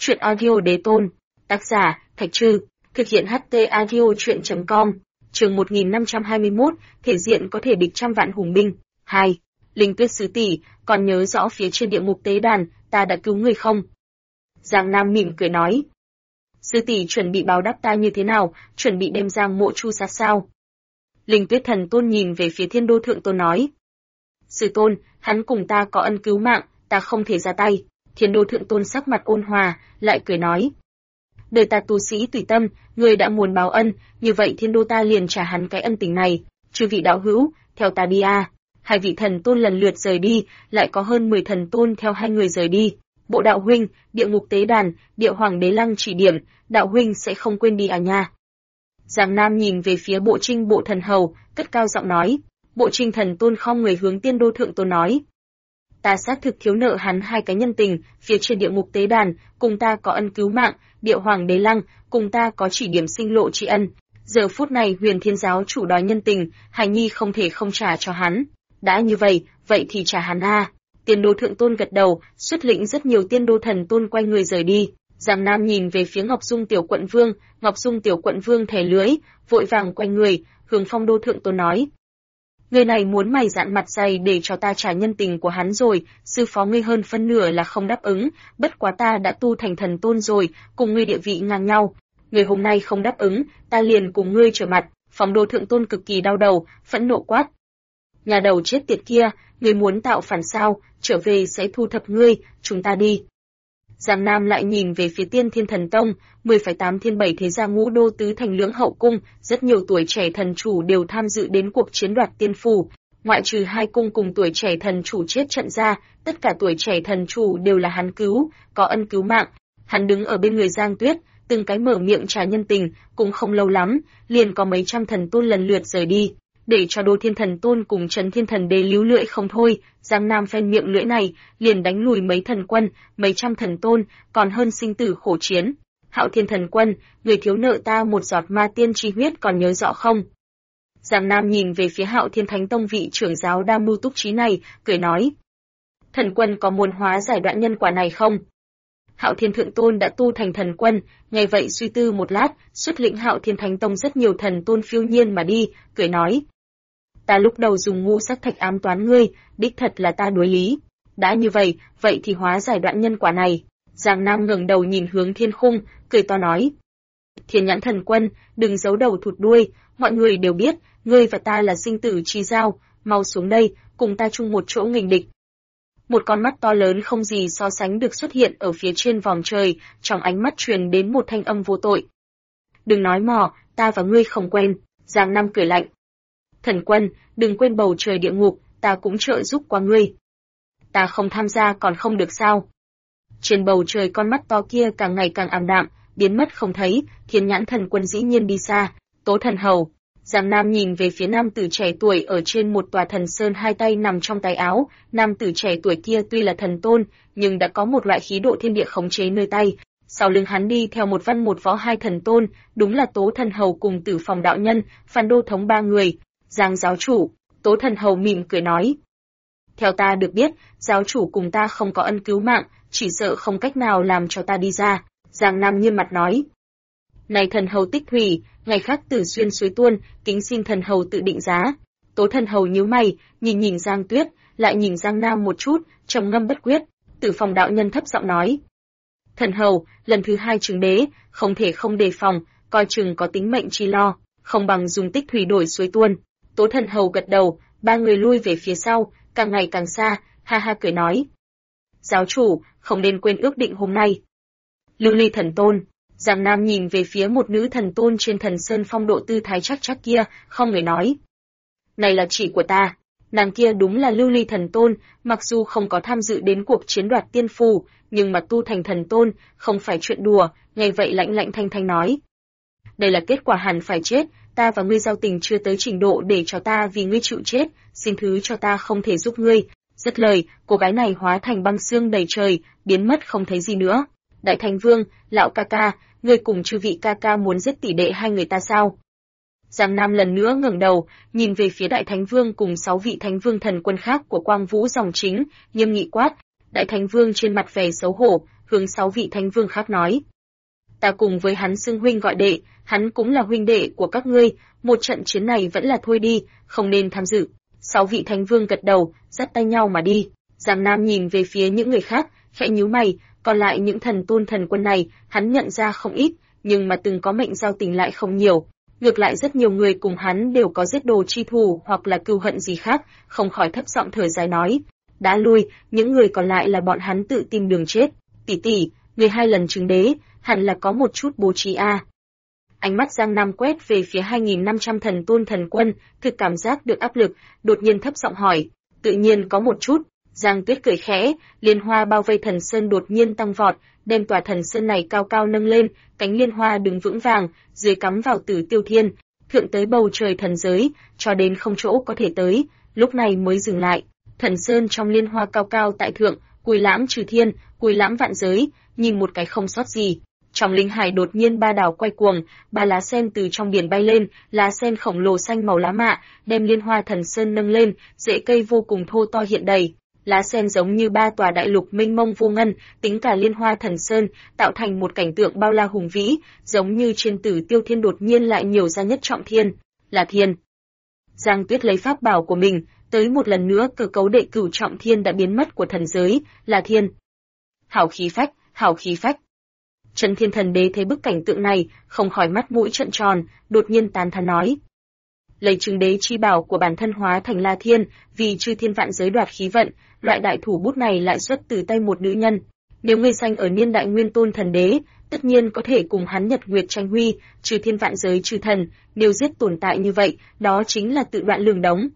Truyện audio đế tôn. Tác giả, Thạch Trư. Thực hiện HT audio truyện.com. Chương 1521, thể diện có thể địch trăm vạn hùng binh. 2. Linh Tuyết sứ tỷ, còn nhớ rõ phía trên địa ngục tế đàn, ta đã cứu người không? Giang Nam mỉm cười nói. Sư tỷ chuẩn bị báo đáp ta như thế nào, chuẩn bị đem Giang Mộ Chu sát sao? Linh Tuyết thần tôn nhìn về phía Thiên Đô thượng tôn nói. Sư tôn, hắn cùng ta có ân cứu mạng, ta không thể ra tay. Thiên Đô thượng tôn sắc mặt ôn hòa, lại cười nói. Đời ta tu sĩ tùy tâm, người đã muốn báo ân, như vậy Thiên Đô ta liền trả hắn cái ân tình này. Chư vị đạo hữu, theo ta đi a. Hai vị thần tôn lần lượt rời đi, lại có hơn 10 thần tôn theo hai người rời đi. Bộ đạo huynh, địa ngục tế đàn, địa hoàng đế lăng chỉ điểm, đạo huynh sẽ không quên đi à nha. Giang Nam nhìn về phía bộ trinh bộ thần hầu, cất cao giọng nói. Bộ trinh thần tôn khom người hướng Tiên Đô thượng tôn nói. Ta xác thực thiếu nợ hắn hai cái nhân tình, phía trên địa ngục tế đàn, cùng ta có ân cứu mạng, địa hoàng đế lăng, cùng ta có chỉ điểm sinh lộ tri ân. Giờ phút này Huyền Thiên giáo chủ đòi nhân tình, Hải Nhi không thể không trả cho hắn. Đã như vậy, vậy thì trả hắn a. Tiên Đô thượng tôn gật đầu, xuất lĩnh rất nhiều Tiên Đô thần tôn quay người rời đi. Giang Nam nhìn về phía Ngọc Dung tiểu quận vương, Ngọc Dung tiểu quận vương thè lưỡi, vội vàng quay người, hướng Phong Đô thượng tôn nói. Người này muốn mày dạn mặt dày để cho ta trả nhân tình của hắn rồi, sư phó ngươi hơn phân nửa là không đáp ứng, bất quá ta đã tu thành thần tôn rồi, cùng ngươi địa vị ngang nhau. Người hôm nay không đáp ứng, ta liền cùng ngươi trở mặt. Phong Đô thượng tôn cực kỳ đau đầu, phẫn nộ quát. Nhà đầu chết tiệt kia, ngươi muốn tạo phản sao, trở về sẽ thu thập ngươi, chúng ta đi. Giang Nam lại nhìn về phía Tiên Thiên Thần Tông, 10,8 thiên 7 thế gia ngũ đô tứ thành lưỡng hậu cung, rất nhiều tuổi trẻ thần chủ đều tham dự đến cuộc chiến đoạt tiên phủ. Ngoại trừ hai cung cùng tuổi trẻ thần chủ chết trận ra, tất cả tuổi trẻ thần chủ đều là hắn cứu, có ân cứu mạng. Hắn đứng ở bên người Giang Tuyết, từng cái mở miệng trả nhân tình, cũng không lâu lắm, liền có mấy trăm thần tôn lần lượt rời đi. Để cho Đô Thiên Thần Tôn cùng Trấn Thiên Thần Đế líu lưỡi không thôi, Giang Nam phen miệng lưỡi này, liền đánh lùi mấy thần quân, mấy trăm thần tôn, còn hơn sinh tử khổ chiến. Hạo Thiên Thần Quân, người thiếu nợ ta một giọt ma tiên chi huyết còn nhớ rõ không? Giang Nam nhìn về phía Hạo Thiên Thánh Tông vị trưởng giáo đa mưu túc trí này, cười nói. Thần quân có muốn hóa giải đoạn nhân quả này không? Hạo Thiên Thượng Tôn đã tu thành thần quân, nghe vậy suy tư một lát, xuất lĩnh Hạo Thiên Thánh Tông rất nhiều thần tôn phiêu nhiên mà đi, cười nói. Ta lúc đầu dùng ngũ sắc thạch ám toán ngươi, đích thật là ta đối lý. Đã như vậy, vậy thì hóa giải đoạn nhân quả này. Giang Nam ngẩng đầu nhìn hướng thiên khung, cười to nói. Thiên nhãn thần quân, đừng giấu đầu thụt đuôi, mọi người đều biết, ngươi và ta là sinh tử chi giao, mau xuống đây, cùng ta chung một chỗ nghênh địch. Một con mắt to lớn không gì so sánh được xuất hiện ở phía trên vòm trời, trong ánh mắt truyền đến một thanh âm vô tội. Đừng nói mò, ta và ngươi không quen. Giang Nam cười lạnh. Thần quân, đừng quên bầu trời địa ngục, ta cũng trợ giúp qua ngươi. Ta không tham gia còn không được sao? Trên bầu trời con mắt to kia càng ngày càng ảm đạm, biến mất không thấy, Thiên nhãn thần quân dĩ nhiên đi xa. Tố thần hầu. Giang Nam nhìn về phía nam tử trẻ tuổi ở trên một tòa thần sơn, hai tay nằm trong tay áo. Nam tử trẻ tuổi kia tuy là thần tôn, nhưng đã có một loại khí độ thiên địa khống chế nơi tay. Sau lưng hắn đi theo một văn một võ hai thần tôn, đúng là Tố thần hầu cùng Tử Phòng đạo nhân, Phan Đô thống ba người. Giang giáo chủ, Tố thần hầu mỉm cười nói. Theo ta được biết, giáo chủ cùng ta không có ân cứu mạng, chỉ sợ không cách nào làm cho ta đi ra. Giang Nam nghiêm mặt nói. Này thần hầu Tích Thủy, ngày khác Tử Xuyên suối tuôn, kính xin thần hầu tự định giá. Tố thần hầu nhíu mày, nhìn Giang Tuyết, lại nhìn Giang Nam một chút, trầm ngâm bất quyết. Tử Phòng đạo nhân thấp giọng nói. Thần hầu, lần thứ hai chứng đế, không thể không đề phòng, coi chừng có tính mệnh chi lo, không bằng dùng Tích Thủy đổi suối tuôn. Tố thần hầu gật đầu, ba người lui về phía sau, càng ngày càng xa, ha ha cười nói. Giáo chủ, không nên quên ước định hôm nay. Lưu Ly thần tôn. Giang Nam nhìn về phía một nữ thần tôn trên thần sơn phong độ tư thái chắc chắc kia, không người nói. Này là chị của ta, nàng kia đúng là Lưu Ly thần tôn, mặc dù không có tham dự đến cuộc chiến đoạt tiên phù, nhưng mà tu thành thần tôn, không phải chuyện đùa, nghe vậy lạnh lạnh thanh thanh nói. Đây là kết quả hẳn phải chết, ta và ngươi giao tình chưa tới trình độ để cho ta vì ngươi chịu chết, xin thứ cho ta không thể giúp ngươi. Dứt lời, cô gái này hóa thành băng xương đầy trời, biến mất không thấy gì nữa. Đại Thánh Vương, lão ca ca, ngươi cùng chư vị ca ca muốn giết tỷ đệ hai người ta sao? Giang Nam lần nữa ngẩng đầu, nhìn về phía Đại Thánh Vương cùng 6 vị Thánh Vương thần quân khác của Quang Vũ dòng chính, nghiêm nghị quát. Đại Thánh Vương trên mặt vẻ xấu hổ, hướng 6 vị thánh vương khác nói. Ta cùng với hắn xưng huynh gọi đệ, hắn cũng là huynh đệ của các ngươi, một trận chiến này vẫn là thôi đi, không nên tham dự. 6 vị thánh vương gật đầu, dắt tay nhau mà đi. Giang Nam nhìn về phía những người khác, khẽ nhíu mày, còn lại những thần tôn thần quân này, hắn nhận ra không ít, nhưng mà từng có mệnh giao tình lại không nhiều. Ngược lại rất nhiều người cùng hắn đều có giết đồ chi thù hoặc là cừu hận gì khác, không khỏi thấp giọng thở dài nói. Đã lui, những người còn lại là bọn hắn tự tìm đường chết. Tỷ tỷ, người 2 lần chứng đế, hẳn là có một chút bố trí a. Ánh mắt Giang Nam quét về phía 2.500 thần tôn thần quân, thực cảm giác được áp lực, đột nhiên thấp giọng hỏi. Tự nhiên có một chút. Giang Tuyết cười khẽ, liên hoa bao vây thần sơn đột nhiên tăng vọt, đem tòa thần sơn này cao cao nâng lên, cánh liên hoa đứng vững vàng, dưới cắm vào Tử Tiêu Thiên, thượng tới bầu trời thần giới, cho đến không chỗ có thể tới, lúc này mới dừng lại. Thần sơn trong liên hoa cao cao tại thượng, cùi lãm trừ thiên, cùi lãm vạn giới, nhìn một cái không sót gì. Trong linh hải đột nhiên 3 đảo quay cuồng, 3 lá sen từ trong biển bay lên, lá sen khổng lồ xanh màu lá mạ, đem liên hoa thần sơn nâng lên, rễ cây vô cùng thô to hiện đầy. Lá sen giống như 3 tòa đại lục mênh mông vô ngân, tính cả liên hoa thần sơn, tạo thành một cảnh tượng bao la hùng vĩ, giống như trên Tử Tiêu Thiên đột nhiên lại nhiều ra nhất trọng thiên, là thiên. Giang Tuyết lấy pháp bảo của mình, tới một lần nữa cơ cấu đệ cửu trọng thiên đã biến mất của thần giới, là thiên. Hảo khí phách, hảo khí phách. Trấn Thiên Thần Đế thấy bức cảnh tượng này, không khỏi mắt mũi trợn tròn, đột nhiên tán thán nói. Lấy chứng đế chi bảo của bản thân hóa thành La Thiên, vì chư thiên vạn giới đoạt khí vận, loại đại thủ bút này lại xuất từ tay một nữ nhân. Nếu người sanh ở niên đại Nguyên Tôn Thần Đế, tất nhiên có thể cùng hắn nhật nguyệt tranh huy, chư thiên vạn giới chư thần, nếu giết tồn tại như vậy, đó chính là tự đoạn lường đống.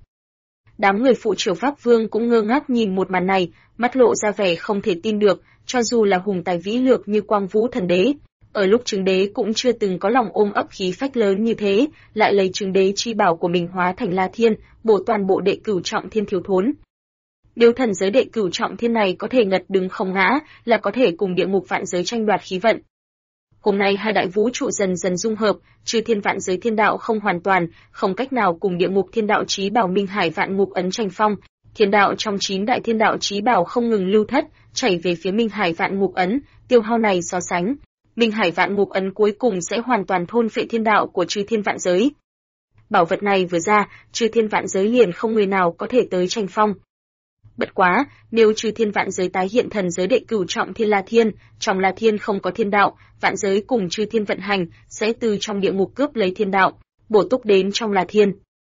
Đám người phụ triều Pháp Vương cũng ngơ ngác nhìn một màn này, mắt lộ ra vẻ không thể tin được, cho dù là hùng tài vĩ lược như Quang Vũ Thần Đế, ở lúc chứng đế cũng chưa từng có lòng ôm ấp khí phách lớn như thế, lại lấy chứng đế chi bảo của mình hóa thành La Thiên, bổ toàn bộ đệ cửu trọng thiên thiếu thốn. Nếu thần giới đệ cửu trọng thiên này có thể ngật đứng không ngã, là có thể cùng địa ngục vạn giới tranh đoạt khí vận. Hôm nay 2 đại vũ trụ dần dần dung hợp, chư thiên vạn giới thiên đạo không hoàn toàn, không cách nào cùng địa ngục thiên đạo chí bảo Minh Hải vạn ngục ấn tranh phong. Thiên đạo trong 9 đại thiên đạo chí bảo không ngừng lưu thất, chảy về phía Minh Hải vạn ngục ấn, tiêu hao này so sánh, Minh Hải vạn ngục ấn cuối cùng sẽ hoàn toàn thôn phệ thiên đạo của chư thiên vạn giới. Bảo vật này vừa ra, chư thiên vạn giới liền không người nào có thể tới tranh phong. Bất quá, nếu chư thiên vạn giới tái hiện thần giới đệ cửu trọng thiên La Thiên, trong La Thiên không có thiên đạo, vạn giới cùng chư thiên vận hành, sẽ từ trong địa ngục cướp lấy thiên đạo, bổ túc đến trong La Thiên.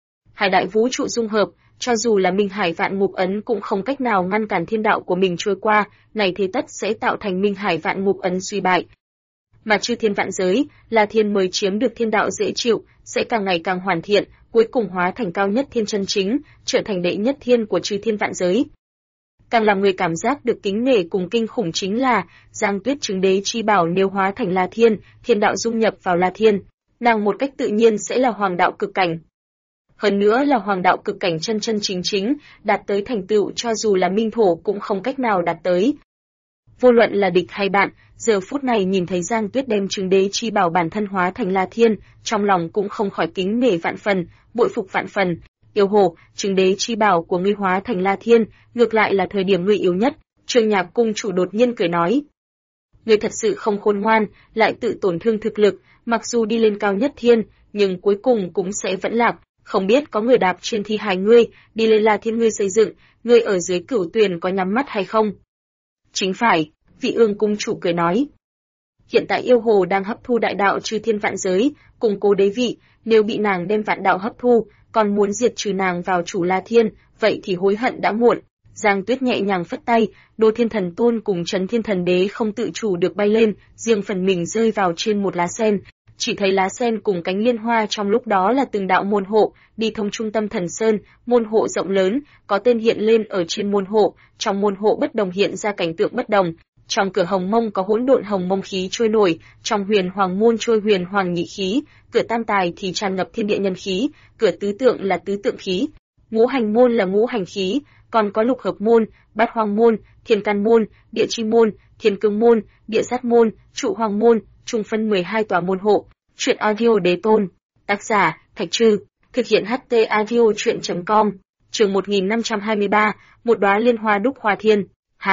2 đại vũ trụ dung hợp, cho dù là Minh Hải vạn ngục ấn cũng không cách nào ngăn cản thiên đạo của mình trôi qua, này thế tất sẽ tạo thành Minh Hải vạn ngục ấn suy bại. Mà chư thiên vạn giới, La Thiên mới chiếm được thiên đạo dễ chịu, sẽ càng ngày càng hoàn thiện, cuối cùng hóa thành cao nhất thiên chân chính, trở thành đệ nhất thiên của chư thiên vạn giới. Càng làm người cảm giác được kính nể cùng kinh khủng chính là, Giang Tuyết chứng đế chi bảo nếu hóa thành La Thiên, thiên đạo dung nhập vào La Thiên, nàng một cách tự nhiên sẽ là hoàng đạo cực cảnh. Hơn nữa là hoàng đạo cực cảnh chân chân chính chính, đạt tới thành tựu cho dù là minh thổ cũng không cách nào đạt tới. Vô luận là địch hay bạn, giờ phút này nhìn thấy Giang Tuyết đem chứng đế chi bảo bản thân hóa thành La Thiên, trong lòng cũng không khỏi kính nể vạn phần, bội phục vạn phần. Yêu hồ, chứng đế chi bảo của ngươi hóa thành La Thiên, ngược lại là thời điểm ngươi yếu nhất. Trương Nhạc cung chủ đột nhiên cười nói. Ngươi thật sự không khôn ngoan, lại tự tổn thương thực lực, mặc dù đi lên cao nhất thiên, nhưng cuối cùng cũng sẽ vẫn lạc. Không biết có người đạp trên thi hài ngươi, đi lên La Thiên ngươi xây dựng, ngươi ở dưới Cửu Tuyền có nhắm mắt hay không? Chính phải, Vị Ương cung chủ cười nói. Hiện tại yêu hồ đang hấp thu đại đạo chư thiên vạn giới, củng cố đế vị, nếu bị nàng đem vạn đạo hấp thu, còn muốn diệt trừ nàng vào chủ La Thiên, vậy thì hối hận đã muộn. Giang Tuyết nhẹ nhàng phất tay, Đô Thiên Thần Tôn cùng Trấn Thiên Thần Đế không tự chủ được bay lên, riêng phần mình rơi vào trên một lá sen. Chỉ thấy lá sen cùng cánh liên hoa trong lúc đó là từng đạo môn hộ, đi thông trung tâm thần sơn, môn hộ rộng lớn, có tên hiện lên ở trên môn hộ, trong môn hộ bất đồng hiện ra cảnh tượng bất đồng. Trong cửa Hồng Mông có hỗn độn hồng mông khí trôi nổi, trong Huyền Hoàng môn trôi huyền hoàng nhị khí, cửa Tam Tài thì tràn ngập thiên địa nhân khí, cửa Tứ Tượng là tứ tượng khí, ngũ hành môn là ngũ hành khí, còn có lục hợp môn, bát hoang môn, thiên can môn, địa chi môn, thiên cương môn, địa sát môn, trụ hoàng môn, chung phân 12 tòa môn hộ. Truyện audio đế tôn, tác giả Thạch Trư, thực hiện HT audio truyện.com, chương 1523, một đóa liên hoa đúc hoa thiên. 2.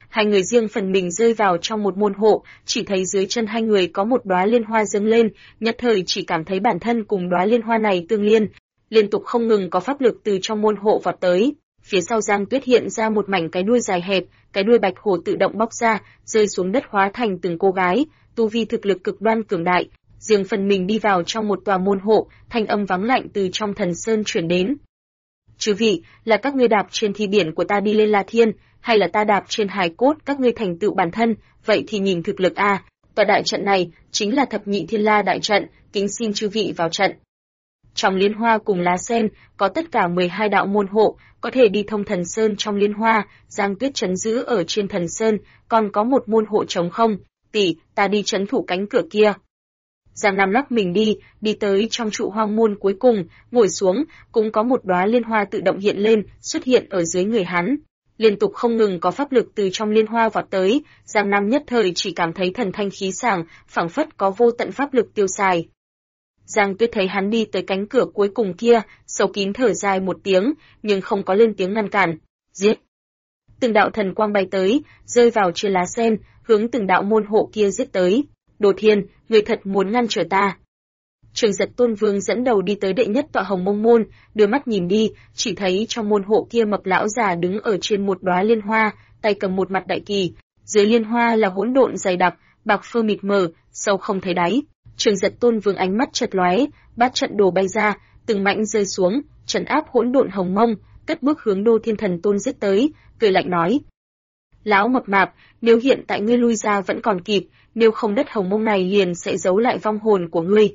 hai người riêng phần mình rơi vào trong một môn hộ, chỉ thấy dưới chân hai người có một đóa liên hoa dâng lên, nhất thời chỉ cảm thấy bản thân cùng đóa liên hoa này tương liên tục không ngừng có pháp lực từ trong môn hộ vọt tới. Phía sau Giang Tuyết hiện ra một mảnh cái đuôi dài hẹp, cái đuôi bạch hổ tự động bóc ra, rơi xuống đất hóa thành từng cô gái, tu vi thực lực cực đoan cường đại, riêng phần mình đi vào trong một tòa môn hộ, thanh âm vắng lạnh từ trong thần sơn truyền đến. Chư vị, là các ngươi đạp trên thi biển của ta đi lên La Thiên, hay là ta đạp trên hài cốt các ngươi thành tựu bản thân, vậy thì nhìn thực lực a. Tòa đại trận này chính là Thập Nhị Thiên La đại trận, kính xin chư vị vào trận. Trong liên hoa cùng lá sen, có tất cả 12 đạo môn hộ, có thể đi thông thần sơn trong liên hoa, Giang Tuyết trấn giữ ở trên thần sơn, còn có một môn hộ trống không, tỷ, ta đi trấn thủ cánh cửa kia. Giang Nam lắc mình đi tới trong trụ hoang môn cuối cùng, ngồi xuống, cũng có một đóa liên hoa tự động hiện lên, xuất hiện ở dưới người hắn. Liên tục không ngừng có pháp lực từ trong liên hoa vọt tới, Giang Nam nhất thời chỉ cảm thấy thần thanh khí sảng, phảng phất có vô tận pháp lực tiêu xài. Giang Tuyết thấy hắn đi tới cánh cửa cuối cùng kia, sâu kín thở dài một tiếng, nhưng không có lên tiếng ngăn cản. Giết! Từng đạo thần quang bay tới, rơi vào trên lá sen, hướng từng đạo môn hộ kia giết tới. Đồ Thiên, người thật muốn ngăn trở ta. Trường Giật Tôn Vương dẫn đầu đi tới đệ nhất tọa Hồng Mông môn, đưa mắt nhìn đi, chỉ thấy trong môn hộ kia mập lão già đứng ở trên một đóa liên hoa, tay cầm một mặt đại kỳ, dưới liên hoa là hỗn độn dày đặc, bạc phơ mịt mờ, sâu không thấy đáy. Trường Giật Tôn Vương ánh mắt chợt lóe, bát trận đồ bay ra, từng mảnh rơi xuống, trấn áp hỗn độn hồng mông, cất bước hướng Đô Thiên Thần Tôn giết tới, cười lạnh nói: "Lão mập mạp, nếu hiện tại ngươi lui ra vẫn còn kịp, nếu không đất hồng mông này liền sẽ giấu lại vong hồn của ngươi."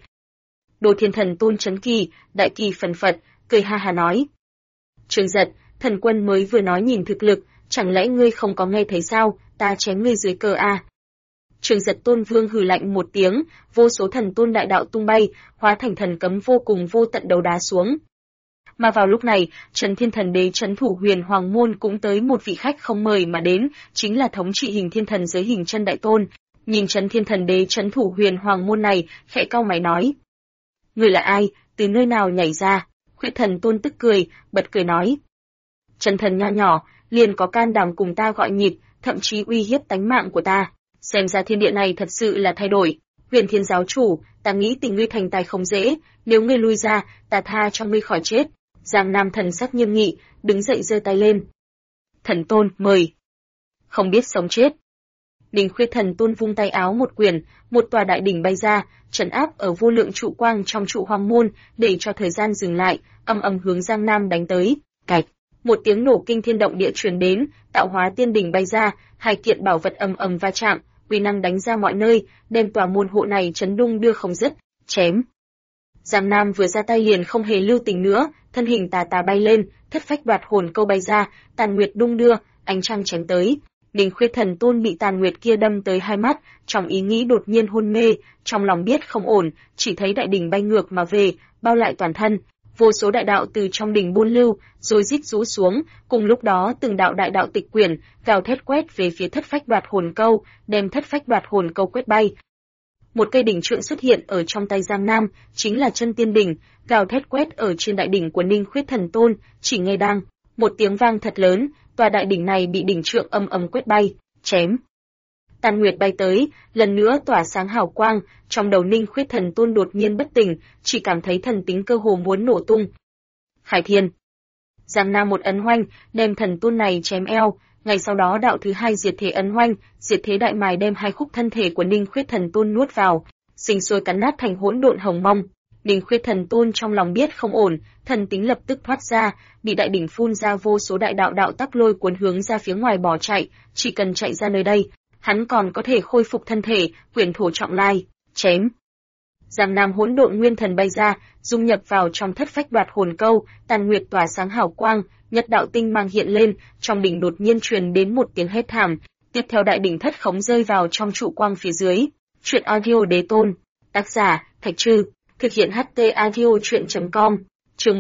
Đô Thiên Thần Tôn chấn kỳ, đại kỳ phần phật, cười ha ha nói: "Trường Giật, thần quân mới vừa nói nhìn thực lực, chẳng lẽ ngươi không có nghe thấy sao, ta chém ngươi dưới cờ a." Trường Giật Tôn Vương hừ lạnh một tiếng, vô số thần tôn đại đạo tung bay, hóa thành thần cấm vô cùng vô tận đấu đá xuống. Mà vào lúc này, Trấn Thiên Thần Đế trấn thủ Huyền Hoàng môn cũng tới một vị khách không mời mà đến, chính là thống trị Hình Thiên Thần giới Hình Chân Đại Tôn. Nhìn Trấn Thiên Thần Đế trấn thủ Huyền Hoàng môn này, khẽ cau mày nói: "Ngươi là ai, từ nơi nào nhảy ra?" Khuyết Thần Tôn tức cười, bật cười nói: "Chân thần nho nhỏ, liền có can đảm cùng ta gọi nhịp, thậm chí uy hiếp tánh mạng của ta. Xem ra thiên địa này thật sự là thay đổi. Huyền Thiên giáo chủ, ta nghĩ tình ngươi thành tài không dễ, nếu ngươi lui ra, ta tha cho ngươi khỏi chết." Giang Nam thần sắc nghiêm nghị, đứng dậy giơ tay lên. "Thần Tôn, mời." Không biết sống chết. Ninh Khuyết Thần Tôn vung tay áo một quyền, một tòa đại đỉnh bay ra, trấn áp ở vô lượng trụ quang trong trụ hoang môn, để cho thời gian dừng lại, ầm ầm hướng Giang Nam đánh tới. Cạch, một tiếng nổ kinh thiên động địa truyền đến, tạo hóa tiên đỉnh bay ra, hai kiện bảo vật ầm ầm va chạm, uy năng đánh ra mọi nơi, đem tòa môn hộ này chấn đung đưa không dứt. Chém. Giang Nam vừa ra tay liền không hề lưu tình nữa, thân hình tà tà bay lên, thất phách đoạt hồn câu bay ra, tàn nguyệt đung đưa, ánh trăng chém tới. Ninh Khuyết Thần Tôn bị tàn nguyệt kia đâm tới hai mắt, trong ý nghĩ đột nhiên hôn mê, trong lòng biết không ổn, chỉ thấy đại đỉnh bay ngược mà về, bao lại toàn thân. Vô số đại đạo từ trong đỉnh buôn lưu, rồi rít rũ xuống, cùng lúc đó từng đạo đại đạo tịch quyển, gào thét quét về phía thất phách đoạt hồn câu, đem thất phách đoạt hồn câu quét bay. Một cây đỉnh trượng xuất hiện ở trong tay Giang Nam, chính là chân tiên đỉnh, gào thét quét ở trên đại đỉnh của Ninh Khuyết Thần Tôn, chỉ nghe đang một tiếng vang thật lớn, tòa đại đỉnh này bị đỉnh trượng ầm ầm quét bay, chém. Tàn nguyệt bay tới, lần nữa tỏa sáng hào quang, trong đầu Ninh Khuyết Thần Tôn đột nhiên bất tỉnh, chỉ cảm thấy thần tính cơ hồ muốn nổ tung. Khải Thiên. Giang Nam một ấn hoanh, đem thần tôn này chém eo, ngày sau đó đạo thứ hai diệt thế ấn hoanh, diệt thế đại mài đem hai khúc thân thể của Ninh Khuyết Thần Tôn nuốt vào, sinh sôi cắn nát thành hỗn độn hồng mông. Ninh Khuyết Thần Tôn trong lòng biết không ổn, thần tính lập tức thoát ra, bị đại đỉnh phun ra vô số đại đạo đạo tắc lôi cuốn hướng ra phía ngoài bỏ chạy, chỉ cần chạy ra nơi đây, hắn còn có thể khôi phục thân thể, quyền thổ trọng lai, chém. Giang Nam hỗn độn nguyên thần bay ra, dung nhập vào trong thất phách đoạt hồn câu, tàn nguyệt tỏa sáng hào quang, nhất đạo tinh mang hiện lên, trong đỉnh đột nhiên truyền đến một tiếng hét thảm, tiếp theo đại đỉnh thất khống rơi vào trong trụ quang phía dưới. Truyện audio Đế Tôn, tác giả Thạch Trư, thực hiện HT audio truyện.com. Chương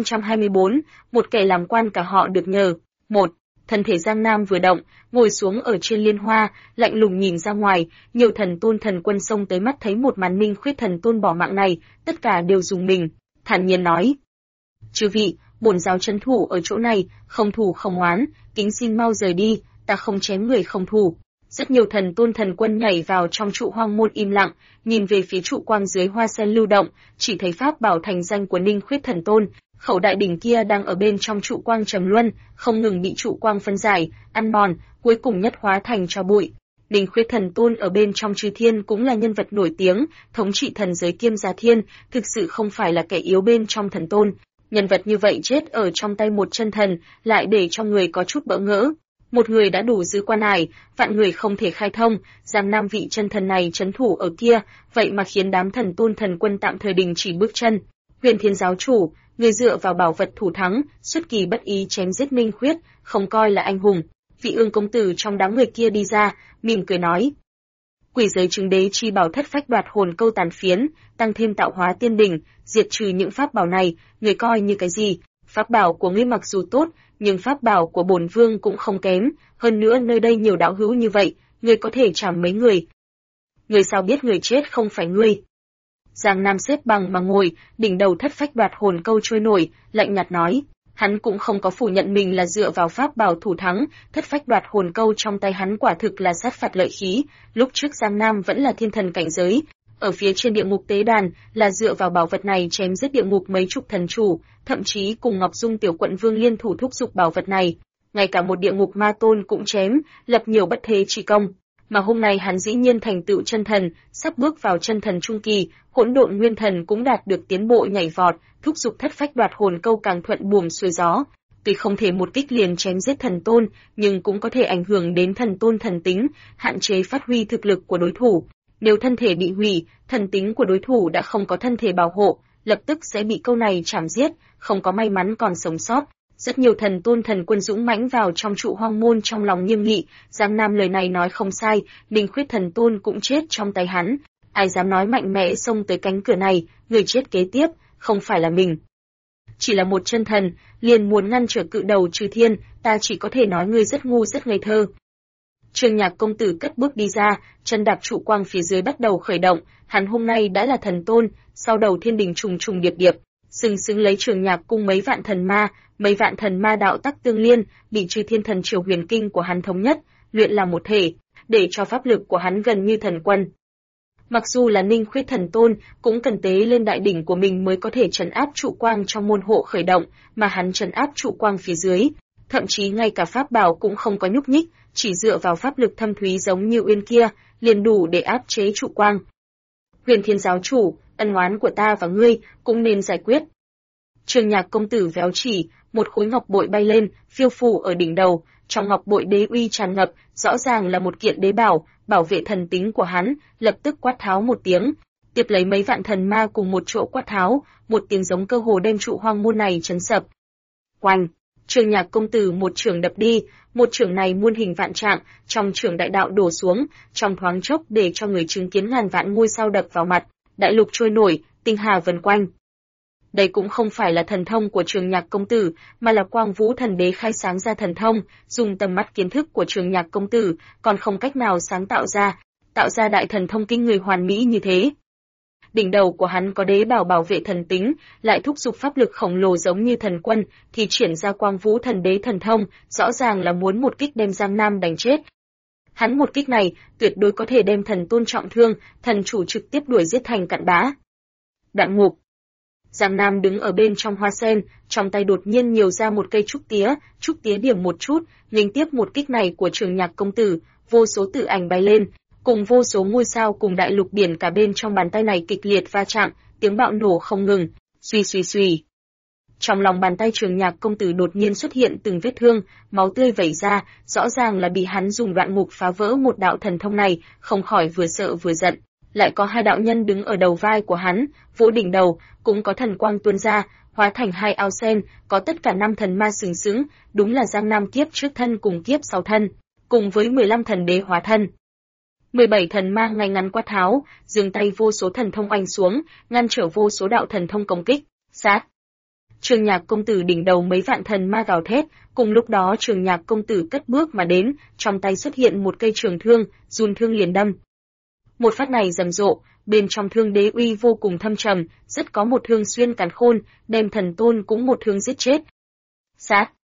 1524, một kẻ làm quan cả họ được nhờ. 1. Thân thể Giang Nam vừa động, ngồi xuống ở trên liên hoa, lạnh lùng nhìn ra ngoài, nhiều thần tôn thần quân xông tới mắt thấy một màn Ninh Khuyết Thần Tôn bỏ mạng này, tất cả đều dùng mình, thản nhiên nói: "Chư vị, bổn giáo trấn thủ ở chỗ này, không thủ không oán, kính xin mau rời đi, ta không chém người không thù. Rất nhiều thần tôn thần quân nhảy vào trong trụ hoang môn im lặng, nhìn về phía trụ quang dưới hoa sen lưu động, chỉ thấy pháp bảo thành danh của Ninh Khuyết thần tôn, khẩu đại đỉnh kia đang ở bên trong trụ quang trầm luân, không ngừng bị trụ quang phân giải, ăn mòn, cuối cùng nhất hóa thành tro bụi. Ninh Khuyết thần tôn ở bên trong Chư Thiên cũng là nhân vật nổi tiếng, thống trị thần giới Kiêm Gia Thiên, thực sự không phải là kẻ yếu bên trong thần tôn. Nhân vật như vậy chết ở trong tay một chân thần, lại để cho người có chút bỡ ngỡ. Một người đã đủ giữ quan hải, vạn người không thể khai thông, Giang Nam vị chân thần này trấn thủ ở kia, vậy mà khiến đám thần tôn thần quân tạm thời đình chỉ bước chân. Huyền Thiên giáo chủ, người dựa vào bảo vật thủ thắng, xuất kỳ bất ý chém giết Ninh Khuyết, không coi là anh hùng. Vị Ương công tử trong đám người kia đi ra, mỉm cười nói: Quỷ giới chứng đế chi bảo thất phách đoạt hồn câu tàn phiến, tăng thêm tạo hóa tiên đỉnh, diệt trừ những pháp bảo này, người coi như cái gì? Pháp bảo của ngươi mặc dù tốt, nhưng pháp bảo của bổn vương cũng không kém, hơn nữa nơi đây nhiều đạo hữu như vậy, ngươi có thể chảm mấy người. Ngươi sao biết người chết không phải ngươi? Giang Nam xếp bằng mà ngồi, đỉnh đầu thất phách đoạt hồn câu trôi nổi, lạnh nhạt nói. Hắn cũng không có phủ nhận mình là dựa vào pháp bảo thủ thắng, thất phách đoạt hồn câu trong tay hắn quả thực là sát phạt lợi khí, lúc trước Giang Nam vẫn là thiên thần cảnh giới, ở phía trên địa ngục tế đàn là dựa vào bảo vật này chém giết địa ngục mấy chục thần chủ, thậm chí cùng Ngọc Dung tiểu quận vương liên thủ thúc giục bảo vật này, ngay cả một địa ngục ma tôn cũng chém, lập nhiều bất thế chi công. Mà hôm nay hắn dĩ nhiên thành tựu chân thần, sắp bước vào chân thần trung kỳ, hỗn độn nguyên thần cũng đạt được tiến bộ nhảy vọt, thúc giục thất phách đoạt hồn câu càng thuận buồm xuôi gió. Tuy không thể một kích liền chém giết thần tôn, nhưng cũng có thể ảnh hưởng đến thần tôn thần tính, hạn chế phát huy thực lực của đối thủ. Nếu thân thể bị hủy, thần tính của đối thủ đã không có thân thể bảo hộ, lập tức sẽ bị câu này chảm giết, không có may mắn còn sống sót. Rất nhiều thần tôn thần quân dũng mãnh vào trong trụ hoang môn trong lòng nghiêm nghị, Giang Nam lời này nói không sai, Ninh Khuyết thần tôn cũng chết trong tay hắn. Ai dám nói mạnh mẽ xông tới cánh cửa này, người chết kế tiếp, không phải là mình. Chỉ là một chân thần, liền muốn ngăn trở cự đầu Chư Thiên, ta chỉ có thể nói ngươi rất ngu rất ngây thơ. Trường Nhạc công tử cất bước đi ra, chân đạp trụ quang phía dưới bắt đầu khởi động, hắn hôm nay đã là thần tôn, sau đầu thiên đình trùng trùng điệp điệp, sừng sững lấy Trường Nhạc cung mấy vạn thần ma đạo tắc tương liên, bị Chư Thiên thần triều huyền kinh của hắn thống nhất, luyện làm một thể, để cho pháp lực của hắn gần như thần quân. Mặc dù là Ninh Khuyết thần tôn, cũng cần tế lên đại đỉnh của mình mới có thể trấn áp trụ quang trong môn hộ khởi động, mà hắn trấn áp trụ quang phía dưới, thậm chí ngay cả pháp bảo cũng không có nhúc nhích, chỉ dựa vào pháp lực thâm thúy giống như uyên kia, liền đủ để áp chế trụ quang. Huyền Thiên giáo chủ, ân oán của ta và ngươi cũng nên giải quyết. Trường Nhạc công tử véo chỉ, một khối ngọc bội bay lên, phiêu phù ở đỉnh đầu, trong ngọc bội đế uy tràn ngập, rõ ràng là một kiện đế bảo, bảo vệ thần tính của hắn, lập tức quát tháo một tiếng, tiếp lấy mấy vạn thần ma cùng một chỗ quát tháo, một tiếng giống cơ hồ đem trụ hoang môn này chấn sập. Oanh! Trường Nhạc công tử một chưởng đập đi, một chưởng này muôn hình vạn trạng, trong chưởng đại đạo đổ xuống, trong thoáng chốc để cho người chứng kiến ngàn vạn ngôi sao đập vào mặt, đại lục trôi nổi, tinh hà vần quanh. Đây cũng không phải là thần thông của Trường Nhạc công tử, mà là Quang Vũ thần đế khai sáng ra thần thông, dùng tầm mắt kiến thức của Trường Nhạc công tử, còn không cách nào sáng tạo ra đại thần thông kinh người hoàn mỹ như thế. Đỉnh đầu của hắn có đế bảo bảo vệ thần tính, lại thúc giục pháp lực khổng lồ giống như thần quân, thì triển ra Quang Vũ thần đế thần thông, rõ ràng là muốn một kích đem Giang Nam đánh chết. Hắn một kích này, tuyệt đối có thể đem thần tôn trọng thương, thần chủ trực tiếp đuổi giết thành cặn bã. Đoạn ngục. Giang Nam đứng ở bên trong hoa sen, trong tay đột nhiên nhiều ra một cây trúc tía điểm một chút, nghênh tiếp một kích này của Trường Nhạc công tử, vô số tự ảnh bay lên, cùng vô số ngôi sao cùng đại lục biển cả bên trong bàn tay này kịch liệt va chạm, tiếng bạo nổ không ngừng, suy suy suy. Trong lòng bàn tay Trường Nhạc công tử đột nhiên xuất hiện từng vết thương, máu tươi vẩy ra, rõ ràng là bị hắn dùng đoạn ngục phá vỡ một đạo thần thông này, không khỏi vừa sợ vừa giận. Lại có hai đạo nhân đứng ở đầu vai của hắn, vỗ đỉnh đầu, cũng có thần quang tuôn ra, hóa thành hai ao sen, có tất cả 5 thần ma sừng sững, đúng là Giang Nam kiếp trước thân cùng kiếp sau thân, cùng với 15 thần đế hóa thân. 17 thần ma ngay ngắn quát tháo, giương tay vô số thần thông oanh xuống, ngăn trở vô số đạo thần thông công kích, sát. Trường Nhạc công tử đỉnh đầu mấy vạn thần ma gào thét, cùng lúc đó Trường Nhạc công tử cất bước mà đến, trong tay xuất hiện một cây trường thương, giun thương liền đâm. Một phát này rầm rộ, bên trong thương đế uy vô cùng thâm trầm, rất có một thương xuyên càn khôn, đem thần tôn cũng một thương giết chết. Sát.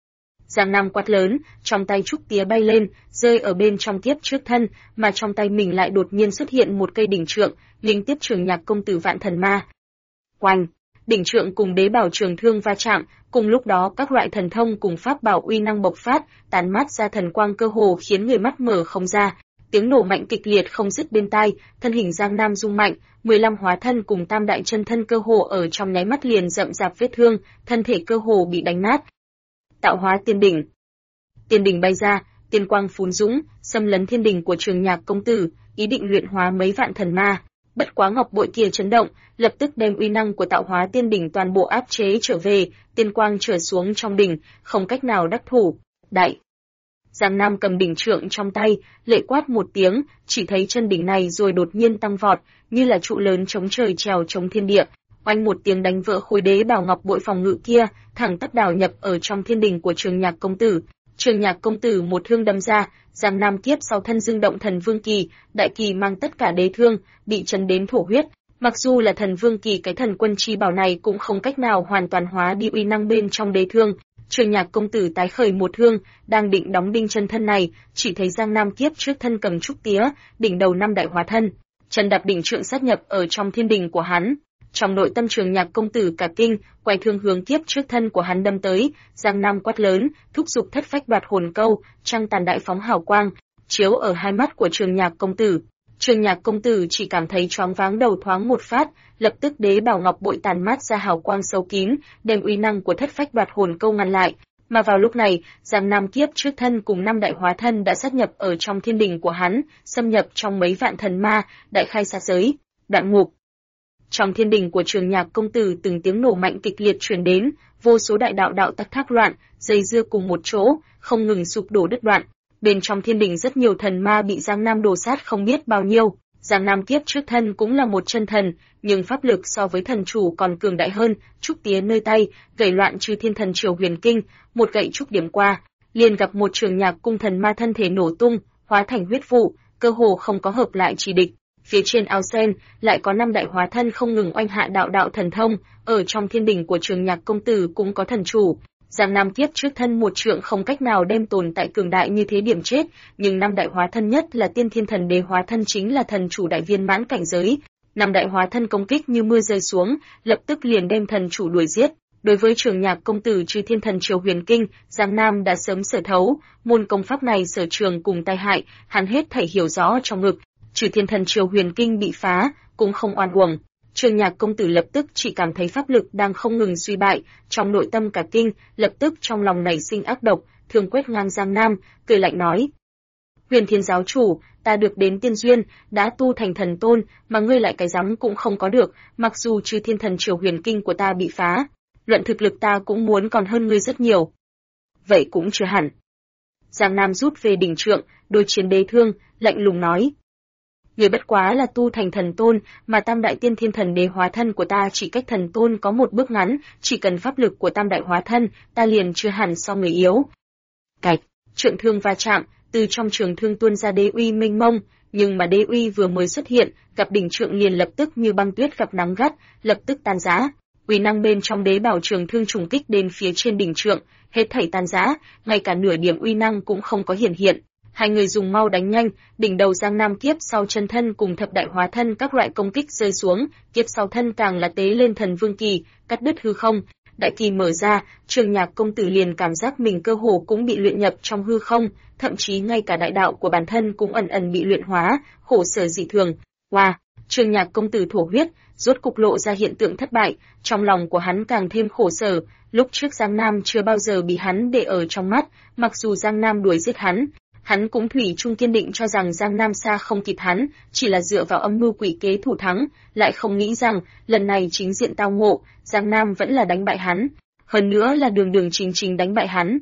Giang Nam quát lớn, trong tay trúc tía bay lên, rơi ở bên trong tiếp trước thân, mà trong tay mình lại đột nhiên xuất hiện một cây đỉnh trượng, linh tiếp Trường Nhạc công tử Vạn Thần Ma. Oanh! Đỉnh trượng cùng đế bảo trường thương va chạm, cùng lúc đó các loại thần thông cùng pháp bảo uy năng bộc phát, tán mát ra thần quang cơ hồ khiến người mắt mở không ra. Tiếng nổ mạnh kịch liệt không dứt bên tai, thân hình Giang Nam rung mạnh, 15 hóa thân cùng tam đại chân thân cơ hồ ở trong nháy mắt liền rậm rạp vết thương, thân thể cơ hồ bị đánh nát. Tạo hóa tiên đỉnh. Tiên đỉnh bay ra, tiên quang phún dũng, xâm lấn thiên đỉnh của Trường Nhạc công tử, ý định luyện hóa mấy vạn thần ma. Bất quá ngọc bội kia chấn động, lập tức đem uy năng của tạo hóa tiên đỉnh toàn bộ áp chế trở về, tiên quang trở xuống trong đỉnh, không cách nào đắc thủ. Đại! Giang Nam cầm đỉnh trượng trong tay, lệ quát một tiếng, chỉ thấy chân đỉnh này rồi đột nhiên tăng vọt, như là trụ lớn chống trời trèo chống thiên địa. Oanh một tiếng đánh vỡ khối đế bảo ngọc bội phòng ngự kia, thẳng tắp đảo nhập ở trong thiên đỉnh của Trường Nhạc công tử. Trường Nhạc công tử một thương đâm ra, Giang Nam tiếp sau thân dương động thần vương kỳ, đại kỳ mang tất cả đế thương, bị chấn đến thổ huyết. Mặc dù là thần vương kỳ, cái thần quân chi bảo này cũng không cách nào hoàn toàn hóa đi uy năng bên trong đế thương. Trường Nhạc công tử tái khởi một thương, đang định đóng đinh chân thân này, chỉ thấy Giang Nam kiếp trước thân cầm trúc tía, đỉnh đầu 5 đại hóa thân, chân đạp đỉnh trượng sát nhập ở trong thiên đình của hắn. Trong nội tâm Trường Nhạc công tử cả kinh, quay thương hướng kiếp trước thân của hắn đâm tới. Giang Nam quát lớn, thúc giục thất phách đoạt hồn câu, trăng tàn đại phóng hào quang, chiếu ở hai mắt của Trường Nhạc công tử. Trường Nhạc công tử chỉ cảm thấy choáng váng đầu thoáng một phát, lập tức đế bảo ngọc bội tàn mát ra hào quang sâu kín, đem uy năng của thất phách đoạt hồn câu ngăn lại. Mà vào lúc này, Giang Nam kiếp trước thân cùng 5 đại hóa thân đã sát nhập ở trong thiên đình của hắn, xâm nhập trong mấy vạn thần ma, đại khai sát giới, đoạn ngục. Trong thiên đình của Trường Nhạc công tử từng tiếng nổ mạnh kịch liệt truyền đến, vô số đại đạo đạo tắc thác loạn, dây dưa cùng một chỗ, không ngừng sụp đổ đứt đoạn. Bên trong thiên đình rất nhiều thần ma bị Giang Nam đổ sát không biết bao nhiêu. Giang Nam kiếp trước thân cũng là một chân thần, nhưng pháp lực so với thần chủ còn cường đại hơn, trúc tía nơi tay, gầy loạn Chư Thiên Thần Triều Huyền Kinh, một gậy trúc điểm qua, liền gặp một Trường Nhạc cung thần ma thân thể nổ tung, hóa thành huyết vụ, cơ hồ không có hợp lại chỉ địch. Phía trên ao sen lại có 5 đại hóa thân không ngừng oanh hạ đạo đạo thần thông, ở trong thiên đình của Trường Nhạc công tử cũng có thần chủ. Giang Nam kiếp trước thân một trượng không cách nào đem tồn tại cường đại như thế điểm chết, nhưng 5 đại hóa thân nhất là Tiên Thiên Thần Đế hóa thân chính là thần chủ đại viên mãn cảnh giới. 5 đại hóa thân công kích như mưa rơi xuống, lập tức liền đem thần chủ đuổi giết. Đối với Trường Nhạc công tử Chư Thiên Thần Triều Huyền Kinh, Giang Nam đã sớm sở thấu, môn công pháp này sở trường cùng tai hại, hắn hết thảy hiểu rõ trong ngực. Chư Thiên Thần Triều Huyền Kinh bị phá, cũng không oan uổng. Trường Nhạc công tử lập tức chỉ cảm thấy pháp lực đang không ngừng suy bại, trong nội tâm cả kinh, lập tức trong lòng nảy sinh ác độc, thương quét ngang Giang Nam, cười lạnh nói: Huyền Thiên giáo chủ, ta được đến tiên duyên, đã tu thành thần tôn, mà ngươi lại cái rắm cũng không có được, mặc dù Chư Thiên Thần Triều Huyền Kinh của ta bị phá, luận thực lực ta cũng muốn còn hơn ngươi rất nhiều. Vậy cũng chưa hẳn. Giang Nam rút về đỉnh trượng, đối chiến đế thương, lạnh lùng nói: Người bất quá là tu thành thần tôn, mà tam đại tiên thiên thần đế hóa thân của ta chỉ cách thần tôn có một bước ngắn, chỉ cần pháp lực của tam đại hóa thân, ta liền chưa hẳn so người yếu. Cạch, trượng thương va chạm, từ trong trường thương tuôn ra đế uy mênh mông, nhưng mà đế uy vừa mới xuất hiện, gặp đỉnh trượng liền lập tức như băng tuyết gặp nắng gắt, lập tức tan rã. Uy năng bên trong đế bảo trường thương trùng kích đến phía trên đỉnh trượng, hết thảy tan rã, ngay cả nửa điểm uy năng cũng không có hiển hiện. Hai người dùng mau đánh nhanh, đỉnh đầu Giang Nam kiếp sau chân thân cùng thập đại hóa thân các loại công kích rơi xuống, kiếp sau thân càng là tế lên thần vương kỳ, cắt đứt hư không. Đại kỳ mở ra, Trường Nhạc công tử liền cảm giác mình cơ hồ cũng bị luyện nhập trong hư không, thậm chí ngay cả đại đạo của bản thân cũng ẩn ẩn bị luyện hóa, khổ sở dị thường. Wow, Trường Nhạc công tử thổ huyết, rốt cục lộ ra hiện tượng thất bại, trong lòng của hắn càng thêm khổ sở. Lúc trước Giang Nam chưa bao giờ bị hắn để ở trong mắt, mặc dù Giang Nam đuổi giết hắn cũng thủy chung kiên định cho rằng Giang Nam xa không kịp hắn, chỉ là dựa vào âm mưu quỷ kế thủ thắng, lại không nghĩ rằng lần này chính diện tao ngộ, Giang Nam vẫn là đánh bại hắn, hơn nữa là đường đường chính chính đánh bại hắn.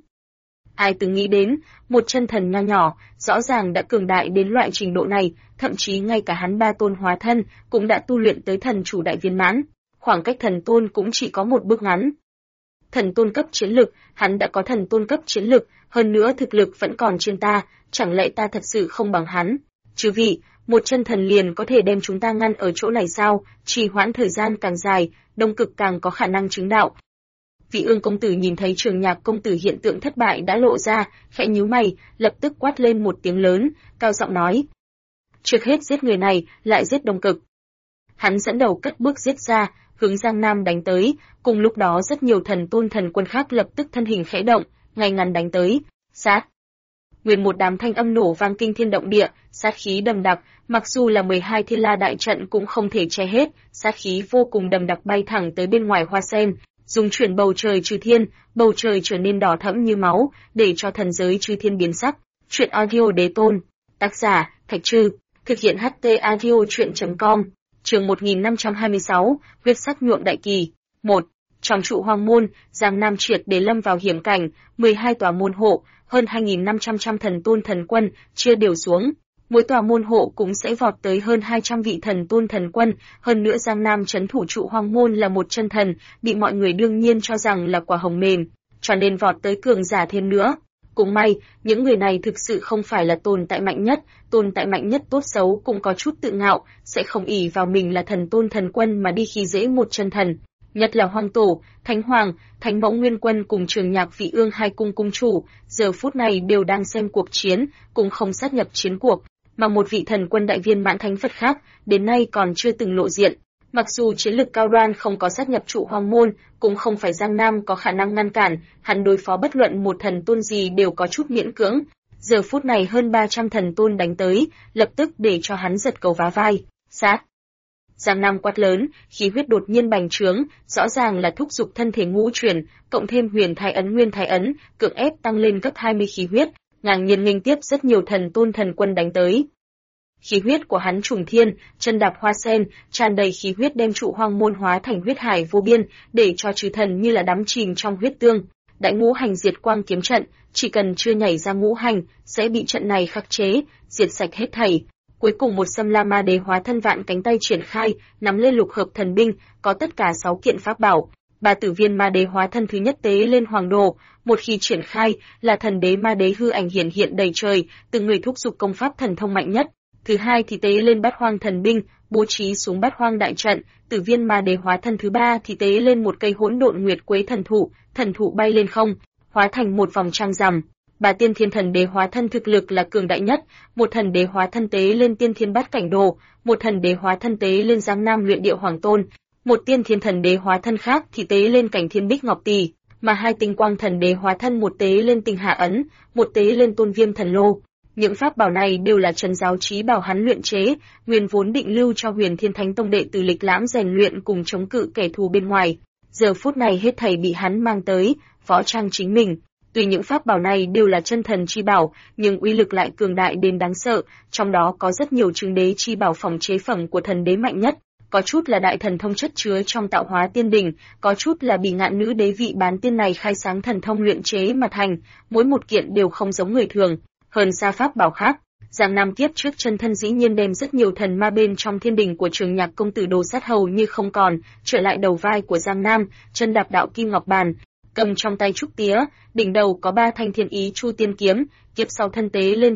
Ai từng nghĩ đến, một chân thần nho nhỏ, rõ ràng đã cường đại đến loại trình độ này, thậm chí ngay cả hắn ba tôn hóa thân cũng đã tu luyện tới thần chủ đại viên mãn, khoảng cách thần tôn cũng chỉ có một bước ngắn. Thần tôn cấp chiến lực, hắn đã có thần tôn cấp chiến lực, hơn nữa thực lực vẫn còn trên ta, chẳng lẽ ta thật sự không bằng hắn? Chứ vì, một chân thần liền có thể đem chúng ta ngăn ở chỗ này sao? Trì hoãn thời gian càng dài, đông cực càng có khả năng chứng đạo. Vị Ương công tử nhìn thấy Trường Nhạc công tử hiện tượng thất bại đã lộ ra, khẽ nhíu mày, lập tức quát lên một tiếng lớn, cao giọng nói: "Trước hết giết người này, lại giết Đông Cực." Hắn dẫn đầu cất bước giết ra, hướng Giang Nam đánh tới, cùng lúc đó rất nhiều thần tôn thần quân khác lập tức thân hình khẽ động, ngay ngắn đánh tới. Sát! Nguyên một đám thanh âm nổ vang kinh thiên động địa, sát khí đầm đặc, mặc dù là 12 Thiên La đại trận cũng không thể che hết, sát khí vô cùng đầm đặc bay thẳng tới bên ngoài hoa sen, dung chuyển bầu trời trừ thiên, bầu trời trở nên đỏ thẫm như máu, để cho thần giới trừ thiên biến sắc. Truyện audio đế tôn, tác giả Thạch Trư, thực hiện HT audio truyện.com. Chương 1526, huyết sắc nhuộm đại kỳ. 1. Trong trụ hoang môn, Giang Nam triệt để lâm vào hiểm cảnh, 12 tòa môn hộ, hơn 2.500 thần tôn thần quân chia đều xuống. Mỗi tòa môn hộ cũng sẽ vọt tới hơn 200 vị thần tôn thần quân, hơn nữa Giang Nam trấn thủ trụ hoang môn là một chân thần, bị mọi người đương nhiên cho rằng là quả hồng mềm, cho nên vọt tới cường giả thêm nữa. Cũng may, những người này thực sự không phải là tồn tại mạnh nhất tốt xấu cũng có chút tự ngạo, sẽ không ỷ vào mình là thần tôn thần quân mà đi khi dễ một chân thần. Nhất là Hoàng Tổ, Thánh Hoàng, Thánh Mẫu Nguyên Quân cùng Trường Nhạc Vị Ương hai cung cung chủ, giờ phút này đều đang xem cuộc chiến, cũng không sát nhập chiến cuộc, mà một vị thần quân đại viên mãn thánh Phật khác, đến nay còn chưa từng lộ diện. Mặc dù chiến lực cao đoan không có sát nhập trụ hoang môn, cũng không phải Giang Nam có khả năng ngăn cản, hắn đối phó bất luận một thần tôn gì đều có chút miễn cưỡng. Giờ phút này hơn 300 thần tôn đánh tới, lập tức để cho hắn giật cầu vá vai. Sát! Giang Nam quát lớn, khí huyết đột nhiên bành trướng, rõ ràng là thúc giục thân thể ngũ chuyển, cộng thêm huyền thái ấn nguyên thái ấn, cưỡng ép tăng lên gấp 20 khí huyết, ngang nhiên nghênh tiếp rất nhiều thần tôn thần quân đánh tới. Khí huyết của hắn trùng thiên, chân đạp hoa sen, tràn đầy khí huyết đem trụ hoang môn hóa thành huyết hải vô biên, để cho trừ thần như là đắm chìm trong huyết tương. Đại ngũ hành diệt quang kiếm trận, chỉ cần chưa nhảy ra ngũ hành, sẽ bị trận này khắc chế, diệt sạch hết thảy. Cuối cùng một Sâm La Ma Đế hóa thân vạn cánh tay triển khai, nắm lên lục hợp thần binh, có tất cả 6 kiện pháp bảo. Ba Tử Viên Ma Đế hóa thân thứ nhất tế lên hoàng đồ, một khi triển khai, là thần đế ma đế hư ảnh hiển hiện đầy trời, từng người thúc giục công pháp thần thông mạnh nhất. Thứ hai thì tế lên Bát Hoang thần binh, bố trí xuống Bát Hoang đại trận. Tử Viên Ma Đế hóa thân thứ ba thì tế lên một cây hỗn độn nguyệt quế thần thụ bay lên không, hóa thành một vòng trăng rằm. Ba Tiên Thiên Thần Đế hóa thân thực lực là cường đại nhất, một thần đế hóa thân tế lên Tiên Thiên Bát Cảnh Đồ, một thần đế hóa thân tế lên Giang Nam Luyện Điệu Hoàng Tôn, một Tiên Thiên Thần Đế hóa thân khác thì tế lên Cảnh Thiên Bích Ngọc Tỷ, mà hai Tinh Quang Thần Đế hóa thân một tế lên Tinh Hạ Ấn, một tế lên Tôn Viêm Thần Lô. Những pháp bảo này đều là trấn giáo chí bảo hắn luyện chế, nguyên vốn định lưu cho Huyền Thiên Thánh Tông đệ tử lịch lãm rèn luyện cùng chống cự kẻ thù bên ngoài. Giờ phút này hết thảy bị hắn mang tới, võ trang chính mình. Tuy những pháp bảo này đều là chân thần chi bảo, nhưng uy lực lại cường đại đến đáng sợ, trong đó có rất nhiều chứng đế chi bảo phòng chế phẩm của thần đế mạnh nhất, có chút là đại thần thông chất chứa trong tạo hóa tiên đỉnh, có chút là Bỉ Ngạn nữ đế vị bán tiên này khai sáng thần thông luyện chế mà thành, mỗi một kiện đều không giống người thường, hơn xa pháp bảo khác. Giang Nam kiếp trước chân thân dĩ nhiên đem rất nhiều thần ma bên trong thiên đình của Trường Nhạc công tử đồ sát hầu như không còn, trở lại đầu vai của Giang Nam, chân đạp đạo kim ngọc bàn, cầm trong tay trúc tía, đỉnh đầu có 3 thanh thiên ý chu tiên kiếm, kiếp sau thân tế lên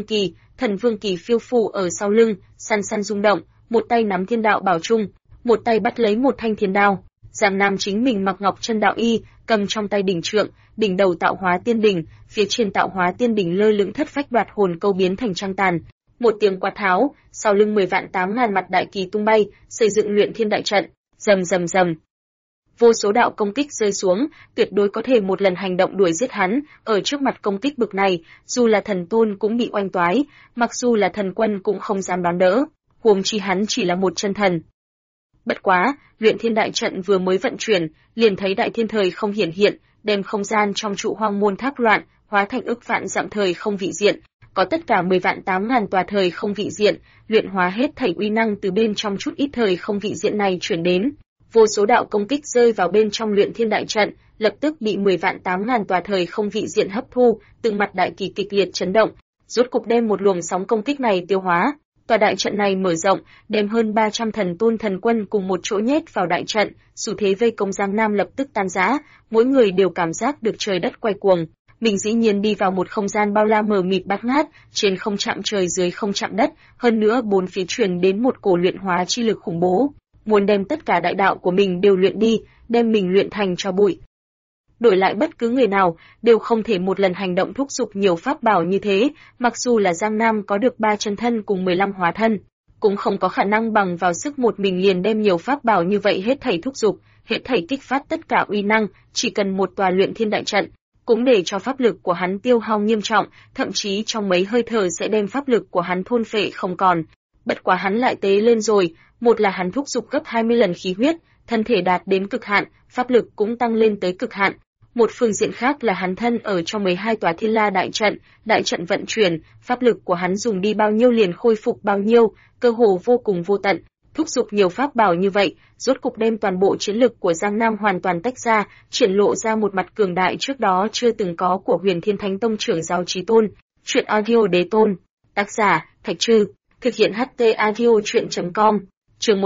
thần vương kỳ phiêu phù ở sau lưng, săn săn rung động, một tay nắm thiên đạo bảo trung, một tay bắt lấy một thanh thiên đao. Giang Nam chính mình mặc ngọc chân đạo y, cầm trong tay đỉnh trượng, đỉnh đầu tạo hóa tiên đỉnh, phía trên tạo hóa tiên đỉnh lơ lửng thất phách đoạt hồn câu biến thành trăng tàn. Một tiếng quát tháo, sau lưng 10 vạn 8.000 mặt đại kỳ tung bay, xây dựng luyện thiên đại trận, rầm rầm rầm. Vô số đạo công kích rơi xuống, tuyệt đối có thể một lần hành động đuổi giết hắn, ở trước mặt công kích bực này, dù là thần tôn cũng bị oanh toái, mặc dù là thần quân cũng không dám đón đỡ, huống chi hắn chỉ là một chân thần. Bất quá, luyện thiên đại trận vừa mới vận chuyển, liền thấy đại thiên thời không hiển hiện, đem không gian trong trụ hoang môn thác loạn, hóa thành ức vạn dặm thời không vị diện, có tất cả 10 vạn 8.000 tòa thời không vị diện, luyện hóa hết thảy uy năng từ bên trong chút ít thời không vị diện này chuyển đến. Vô số đạo công kích rơi vào bên trong luyện thiên đại trận, lập tức bị 10 vạn 8.000 tòa thời không vị diện hấp thu, từng mặt đại kỳ kịch liệt chấn động, rốt cục đem một luồng sóng công kích này tiêu hóa. Tòa đại trận này mở rộng, đem hơn 300 thần tôn thần quân cùng một chỗ nhét vào đại trận, xu thế vây công Giang Nam lập tức tan rã, mỗi người đều cảm giác được trời đất quay cuồng. Mình dĩ nhiên đi vào một không gian bao la mờ mịt bát ngát, trên không chạm trời dưới không chạm đất, hơn nữa bốn phía truyền đến một cổ luyện hóa chi lực khủng bố, muốn đem tất cả đại đạo của mình đều luyện đi, đem mình luyện thành tro bụi. đổi lại bất cứ người nào đều không thể một lần hành động thúc giục nhiều pháp bảo như thế, mặc dù là Giang Nam có được 3 chân thân cùng 15 hóa thân, cũng không có khả năng bằng vào sức một mình liền đem nhiều pháp bảo như vậy hết thảy thúc giục, hết thảy kích phát tất cả uy năng, chỉ cần một tòa luyện thiên đại trận, cũng để cho pháp lực của hắn tiêu hao nghiêm trọng, thậm chí trong mấy hơi thở sẽ đem pháp lực của hắn thôn phệ không còn. Bất quá hắn lại tế lên rồi, một là hắn thúc giục gấp 20 lần khí huyết, thân thể đạt đến cực hạn, pháp lực cũng tăng lên tới cực hạn. Một phương diện khác là hắn thân ở trong 12 tòa Thiên La đại trận vận chuyển, pháp lực của hắn dùng đi bao nhiêu liền khôi phục bao nhiêu, cơ hồ vô cùng vô tận. Thúc giục nhiều pháp bảo như vậy, rốt cục đem toàn bộ chiến lực của Giang Nam hoàn toàn tách ra, triển lộ ra một mặt cường đại trước đó chưa từng có của Huyền Thiên Thánh Tông trưởng giáo Chí Tôn. Truyện audio đế tôn. Tác giả, Thạch Trư. Thực hiện HT audio truyện.com. Chương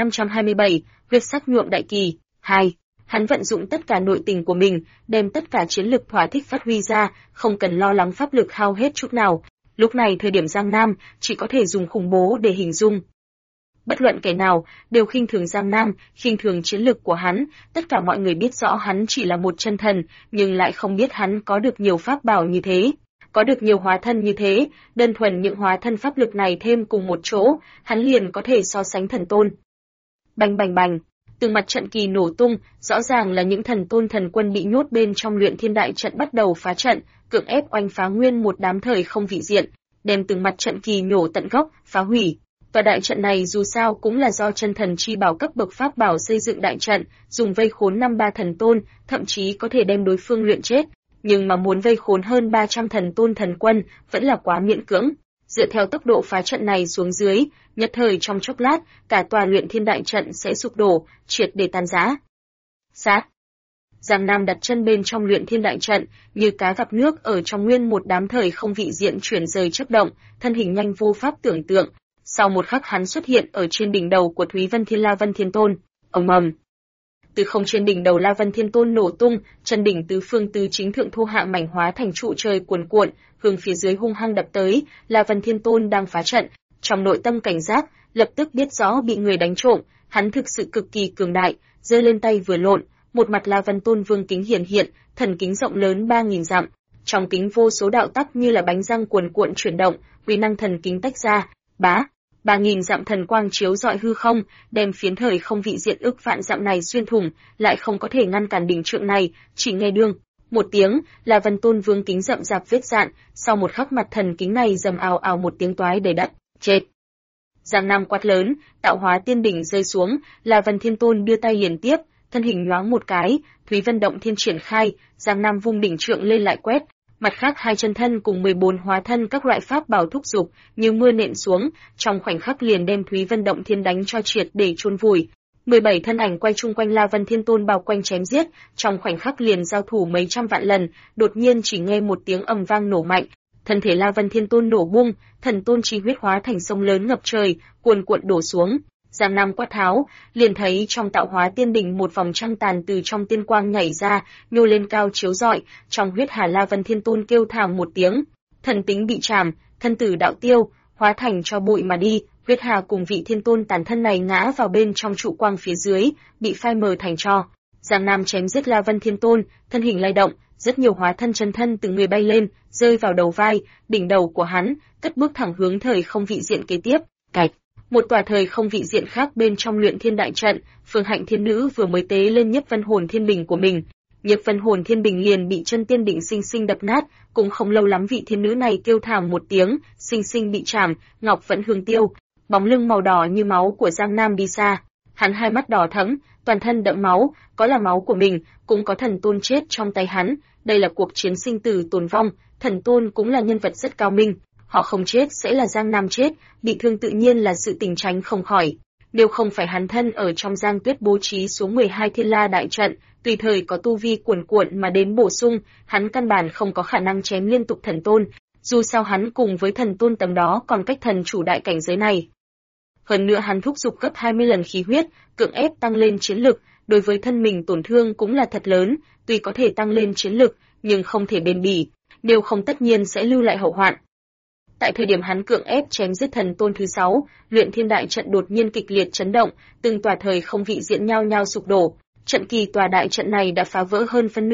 1527, huyết sắc nhuộm đại kỳ. 2. Hắn vận dụng tất cả nội tình của mình, đem tất cả chiến lực thỏa thích phát huy ra, không cần lo lắng pháp lực hao hết chút nào. Lúc này thời điểm Giang Nam, chỉ có thể dùng khủng bố để hình dung. Bất luận kẻ nào đều khinh thường Giang Nam, khinh thường chiến lực của hắn, tất cả mọi người biết rõ hắn chỉ là một chân thần, nhưng lại không biết hắn có được nhiều pháp bảo như thế, có được nhiều hóa thân như thế, đơn thuần những hóa thân pháp lực này thêm cùng một chỗ, hắn liền có thể so sánh thần tôn. Bành bành bành, từng mặt trận kỳ nổ tung, rõ ràng là những thần tôn thần quân bị nhốt bên trong luyện thiên đại trận bắt đầu phá trận, cưỡng ép oanh phá nguyên một đám thời không vị diện, đem từng mặt trận kỳ nhổ tận gốc, phá hủy. Tòa đại trận này dù sao cũng là do chân thần chi bảo cấp bậc pháp bảo xây dựng đại trận, dùng vây khốn 53 thần tôn, thậm chí có thể đem đối phương luyện chết, nhưng mà muốn vây khốn hơn 300 thần tôn thần quân, vẫn là quá miễn cưỡng. Dựa theo tốc độ phá trận này xuống dưới, nhất thời trong chốc lát, cả tòa luyện thiên đại trận sẽ sụp đổ, triệt để tan rã. Sát. Giang Nam đặt chân bên trong luyện thiên đại trận, như cá gặp nước ở trong nguyên một đám thời không vị diện chuyển rời chớp động, thân hình nhanh vô pháp tưởng tượng. Sau một khắc hắn xuất hiện ở trên đỉnh đầu của Thúy Vân Thiên La Vân Thiên Tôn. Ầm ầm. Từ không trên đỉnh đầu La Vân Thiên Tôn nổ tung, chân đỉnh tứ phương tứ chính thượng thu hạ mảnh hóa thành trụ trời cuồn cuộn, hướng phía dưới hung hăng đập tới. La Vân Thiên Tôn đang phá trận, trong nội tâm cảnh giác, lập tức biết rõ bị người đánh trộm, hắn thực sự cực kỳ cường đại, giơ lên tay vừa lộn, một mặt La Vân Tôn vương kính hiển hiện, thần kính rộng lớn 3000 dặm, trong kính vô số đạo tắc như là bánh răng cuồn cuộn chuyển động, uy năng thần kính tách ra, bá 3000 dặm thần quang chiếu rọi hư không, đem phiến thời không vị diện ức vạn dặm này xuyên thủng, lại không có thể ngăn cản đỉnh trượng này, chỉ nghe đương một tiếng, là Vân Tôn vương kính rậm rạp vết dạn, sau một khắc mặt thần kính này rầm ào ào một tiếng toái đầy đất, chết. Giang Nam quát lớn, tạo hóa tiên đỉnh rơi xuống, là Vân Thiên Tôn đưa tay liền tiếp, thân hình nhoáng một cái, Thúy Vân động thiên triển khai, Giang Nam vung đỉnh trượng lên lại quét. Mặt khác hai chân thân cùng 14 hóa thân các loại pháp bảo thúc dục như mưa nện xuống, trong khoảnh khắc liền đem Thúy Vân động thiên đánh cho triệt để chôn vùi. 17 thân ảnh quay chung quanh La Vân Thiên Tôn bao quanh chém giết, trong khoảnh khắc liền giao thủ mấy trăm vạn lần, đột nhiên chỉ nghe một tiếng ầm vang nổ mạnh, thân thể La Vân Thiên Tôn nổ bung, thần tôn chi huyết hóa thành sông lớn ngập trời, cuồn cuộn đổ xuống. Giang Nam quát tháo, liền thấy trong tạo hóa tiên đỉnh một vòng trăng tàn từ trong tiên quang nhảy ra, nhô lên cao chiếu rọi, trong huyết hà La Vân Thiên Tôn kêu thảm một tiếng, thần tính bị trảm, thân tử đạo tiêu, hóa thành cho bụi mà đi, huyết hà cùng vị Thiên Tôn tàn thân này ngã vào bên trong trụ quang phía dưới, bị phai mờ thành tro. Giang Nam chém giết La Vân Thiên Tôn, thân hình lay động, rất nhiều hóa thân chân thân từng người bay lên, rơi vào đầu vai, đỉnh đầu của hắn, cất bước thẳng hướng thời không vị diện kế tiếp, cạch. Một tòa thời không vị diện khác bên trong luyện thiên đại trận, Phương Hạnh Thiên Nữ vừa mới tế lên Nhiếp Vân Hồn Thiên Bình của mình, Nhiếp Vân Hồn Thiên Bình liền bị chân tiên đỉnh sinh sinh đập nát, cũng không lâu lắm vị thiên nữ này kêu thảm một tiếng, sinh sinh bị trảm, ngọc vẫn hương tiêu, bóng lưng màu đỏ như máu của Giang Nam đi xa, hắn hai mắt đỏ thẫm, toàn thân đẫm máu, có là máu của mình, cũng có thần tôn chết trong tay hắn, đây là cuộc chiến sinh tử tồn vong, thần tôn cũng là nhân vật rất cao minh. Họ không chết sẽ là Giang Nam chết, bị thương tự nhiên là sự tình tránh không khỏi. Nếu không phải hắn thân ở trong Giang Tuyết bố trí xuống 12 Thiên La đại trận, tùy thời có tu vi cuồn cuộn mà đến bổ sung, hắn căn bản không có khả năng chém liên tục thần tôn, dù sao hắn cùng với thần tôn tầm đó còn cách thần chủ đại cảnh giới này. Hơn nữa hắn thúc giục gấp 20 lần khí huyết, cưỡng ép tăng lên chiến lực, đối với thân mình tổn thương cũng là thật lớn, tuy có thể tăng lên chiến lực, nhưng không thể bền bỉ, nếu không tất nhiên sẽ lưu lại hậu hoạn. Tại thời điểm hắn cưỡng ép chém giết thần tôn thứ 6, luyện thiên đại trận đột nhiên kịch liệt chấn động, từng tòa thời không vị diện nhao nhao sụp đổ. Trận kỳ tòa đại trận này đã phá vỡ hơn phân nửa,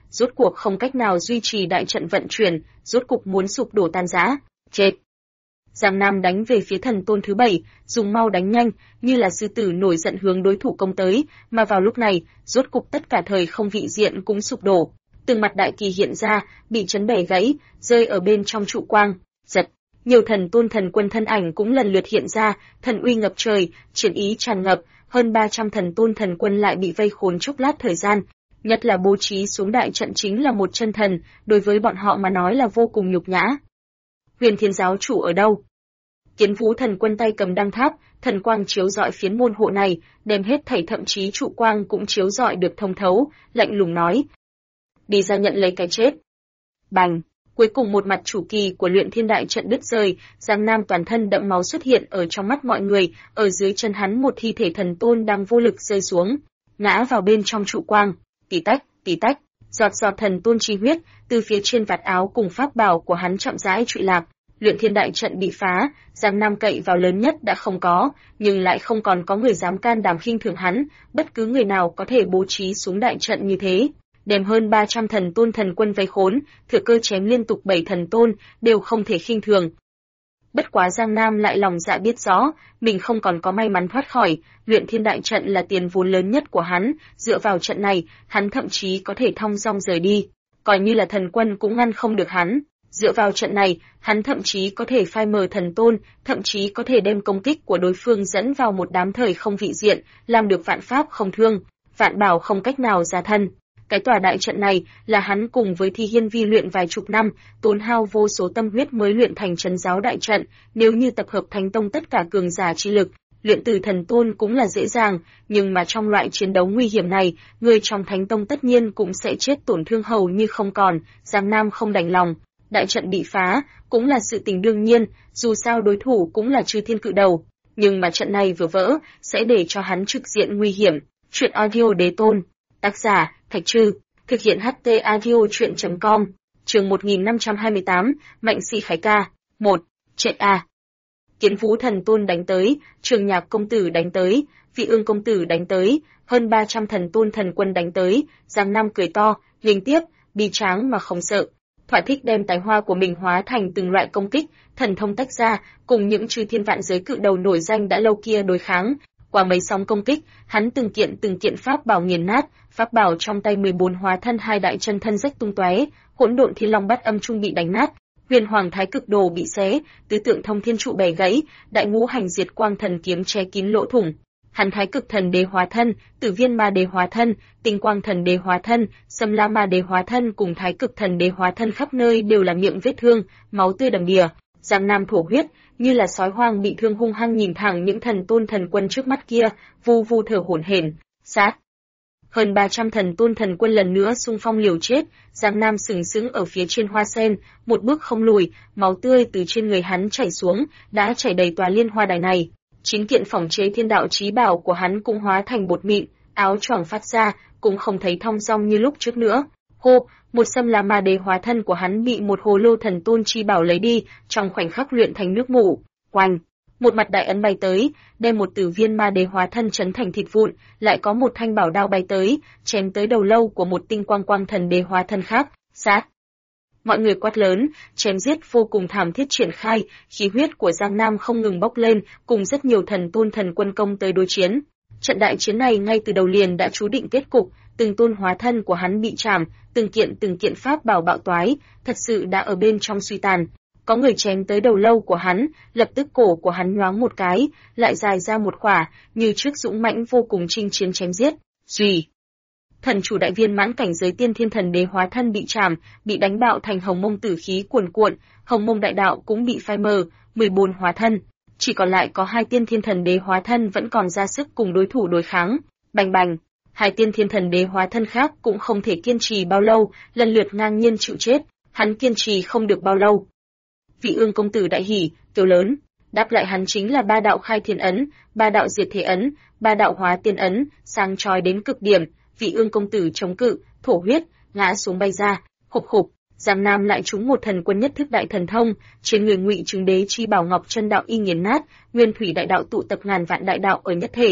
rốt cuộc không cách nào duy trì đại trận vận chuyển, rốt cục muốn sụp đổ tan rã. Chết! Giang Nam đánh về phía thần tôn thứ 7, dùng mau đánh nhanh, như là sư tử nổi giận hướng đối thủ công tới, mà vào lúc này, rốt cục tất cả thời không vị diện cũng sụp đổ. Từng mặt đại kỳ hiện ra, bị chấn bẻ gãy, rơi ở bên trong trụ quang. Giật! Nhiều thần tôn thần quân thân ảnh cũng lần lượt hiện ra, thần uy ngập trời, chiến ý tràn ngập, hơn 300 thần tôn thần quân lại bị vây khốn chốc lát thời gian. Nhất là bố trí xuống đại trận chính là một chân thần, đối với bọn họ mà nói là vô cùng nhục nhã. Huyền Thiên giáo chủ ở đâu? Kiến Vũ thần quân tay cầm đăng tháp, thần quang chiếu rọi phiến môn hộ này, đem hết thảy thậm chí trụ quang cũng chiếu rọi được thông thấu, lạnh lùng nói: "Đi ra nhận lấy cái chết." Bành! Cuối cùng một mặt chủ kỳ của Luyện Thiên đại trận đứt rời, Giang Nam toàn thân đẫm máu xuất hiện ở trong mắt mọi người, ở dưới chân hắn một thi thể thần tôn đang vô lực rơi xuống, ngã vào bên trong trụ quang. Tí tách, giọt giọt thần tôn chi huyết từ phía trên vạt áo cùng pháp bảo của hắn chậm rãi trụy lạc. Luyện Thiên đại trận bị phá, Giang Nam cậy vào lớn nhất đã không có, nhưng lại không còn có người dám can đảm khinh thường hắn, bất cứ người nào có thể bố trí xuống đại trận như thế, đem hơn 300 thần tôn thần quân vây khốn, thừa cơ chém liên tục 7 thần tôn, đều không thể khinh thường. Bất quá Giang Nam lại lòng dạ biết rõ, mình không còn có may mắn thoát khỏi, Luyện Thiên đại trận là tiền vốn lớn nhất của hắn, dựa vào trận này, hắn thậm chí có thể thong dong rời đi, coi như là thần quân cũng ngăn không được hắn. Dựa vào trận này, hắn thậm chí có thể phai mờ thần tôn, thậm chí có thể đem công kích của đối phương dẫn vào một đám thời không vị diện, làm được vạn pháp không thương, vạn bảo không cách nào ra thân. Cái tòa đại trận này là hắn cùng với Thi Hiên Vi luyện vài chục năm, tốn hao vô số tâm huyết mới luyện thành trấn giáo đại trận, nếu như tập hợp Thánh Tông tất cả cường giả chi lực, luyện từ thần tôn cũng là dễ dàng, nhưng mà trong loại chiến đấu nguy hiểm này, người trong Thánh Tông tất nhiên cũng sẽ chết tổn thương hầu như không còn. Giang Nam không đành lòng. Đại trận bị phá, cũng là sự tình đương nhiên, dù sao đối thủ cũng là Chư Thiên cự đầu, nhưng mà trận này vừa vỡ, sẽ để cho hắn trực diện nguy hiểm. Truyện audio đế tôn, tác giả, Thạch Trư, thực hiện HT audio truyện.com, chương 1528, Mạnh Sĩ Khải Ca, 1, Trệ A. Kiến Vũ thần tôn đánh tới, Trường Nhạc công tử đánh tới, Vị Ương công tử đánh tới, hơn 300 thần tôn thần quân đánh tới, Giang Nam cười to, liên tiếp, bi tráng mà không sợ. Thỏa thích đem tài hoa của mình hóa thành từng loại công kích, thần thông tách ra, cùng những Chư Thiên vạn giới cự đầu nổi danh đã lâu kia đối kháng. Qua mấy sóng công kích, hắn từng kiện pháp bảo nghiền nát, pháp bảo trong tay 14 hóa thân hai đại chân thân rách tung tóe, Hỗn Độn Thiên Long Bát Âm Trung bị đánh nát, Huyền Hoàng Thái Cực Đồ bị xé, Tứ Tượng Thông Thiên Trụ bẻ gãy, Đại Ngũ Hành Diệt Quang Thần Kiếm che kín lỗ thủng. Hắn Thái Cực Thần Đế hóa thân, Tử Viên Ma Đế hóa thân, Tinh Quang Thần Đế hóa thân, Sâm La Ma Đế hóa thân cùng Thái Cực Thần Đế hóa thân khắp nơi đều là miệng vết thương, máu tươi đầm đìa. Giang Nam thổ huyết, như là sói hoang bị thương hung hăng nhìn thẳng những thần tôn thần quân trước mắt kia, vu vu thở hổn hển. Sát! Hơn 300 thần tôn thần quân lần nữa xung phong liều chết, Giang Nam sừng sững ở phía trên hoa sen, một bước không lùi, máu tươi từ trên người hắn chảy xuống, đã chảy đầy tòa liên hoa đài này. 9 kiện phỏng chế thiên đạo chí bảo của hắn cũng hóa thành bột mịn, áo choàng phát ra, cũng không thấy thong dong như lúc trước nữa. Hô, một Sâm La Ma Đế hóa thân của hắn bị một hồ lô thần tôn chi bảo lấy đi, trong khoảnh khắc luyện thành nước mủ. Oanh! Một mặt đại ấn bay tới, đem một Tử Viên Ma Đế hóa thân chấn thành thịt vụn, lại có một thanh bảo đao bay tới, chém tới đầu lâu của một Tinh Quang Quang thần đế hóa thân khác. Sát! Mọi người quát lớn, chém giết vô cùng thảm thiết triển khai, khí huyết của Giang Nam không ngừng bốc lên, cùng rất nhiều thần tôn thần quân công tới đối chiến. Trận đại chiến này ngay từ đầu liền đã chú định kết cục, từng tôn hóa thân của hắn bị chảm, từng kiện pháp bảo bạo toái, thật sự đã ở bên trong suy tàn. Có người chém tới đầu lâu của hắn, lập tức cổ của hắn nhoáng một cái, lại dài ra một khỏa, như trước dũng mãnh vô cùng chinh chiến chém giết. Duy thần chủ đại viên mãn cảnh giới Tiên Thiên Thần Đế hóa thân bị chảm, bị đánh bạo thành hồng mông tử khí cuồn cuộn, hồng mông đại đạo cũng bị phai mờ, 14 hóa thân, chỉ còn lại có 2 Tiên Thiên Thần Đế hóa thân vẫn còn ra sức cùng đối thủ đối kháng. Bành bành, 2 Tiên Thiên Thần Đế hóa thân khác cũng không thể kiên trì bao lâu, lần lượt ngang nhiên chịu chết, hắn kiên trì không được bao lâu. Vị Ương công tử đại hỉ, kêu lớn, đáp lại hắn chính là 3 đạo khai thiên ấn, 3 đạo diệt thế ấn, 3 đạo hóa tiên ấn, sáng chói đến cực điểm. Vị Ương công tử chống cự, thổ huyết, ngã xuống bay ra, hộc hộc. Giang Nam lại trúng một thần quân nhất thức đại thần thông, trên người Ngụy Trừng Đế chi bảo ngọc chân đạo y nghiền nát, nguyên thủy đại đạo tụ tập ngàn vạn đại đạo ở nhất thể.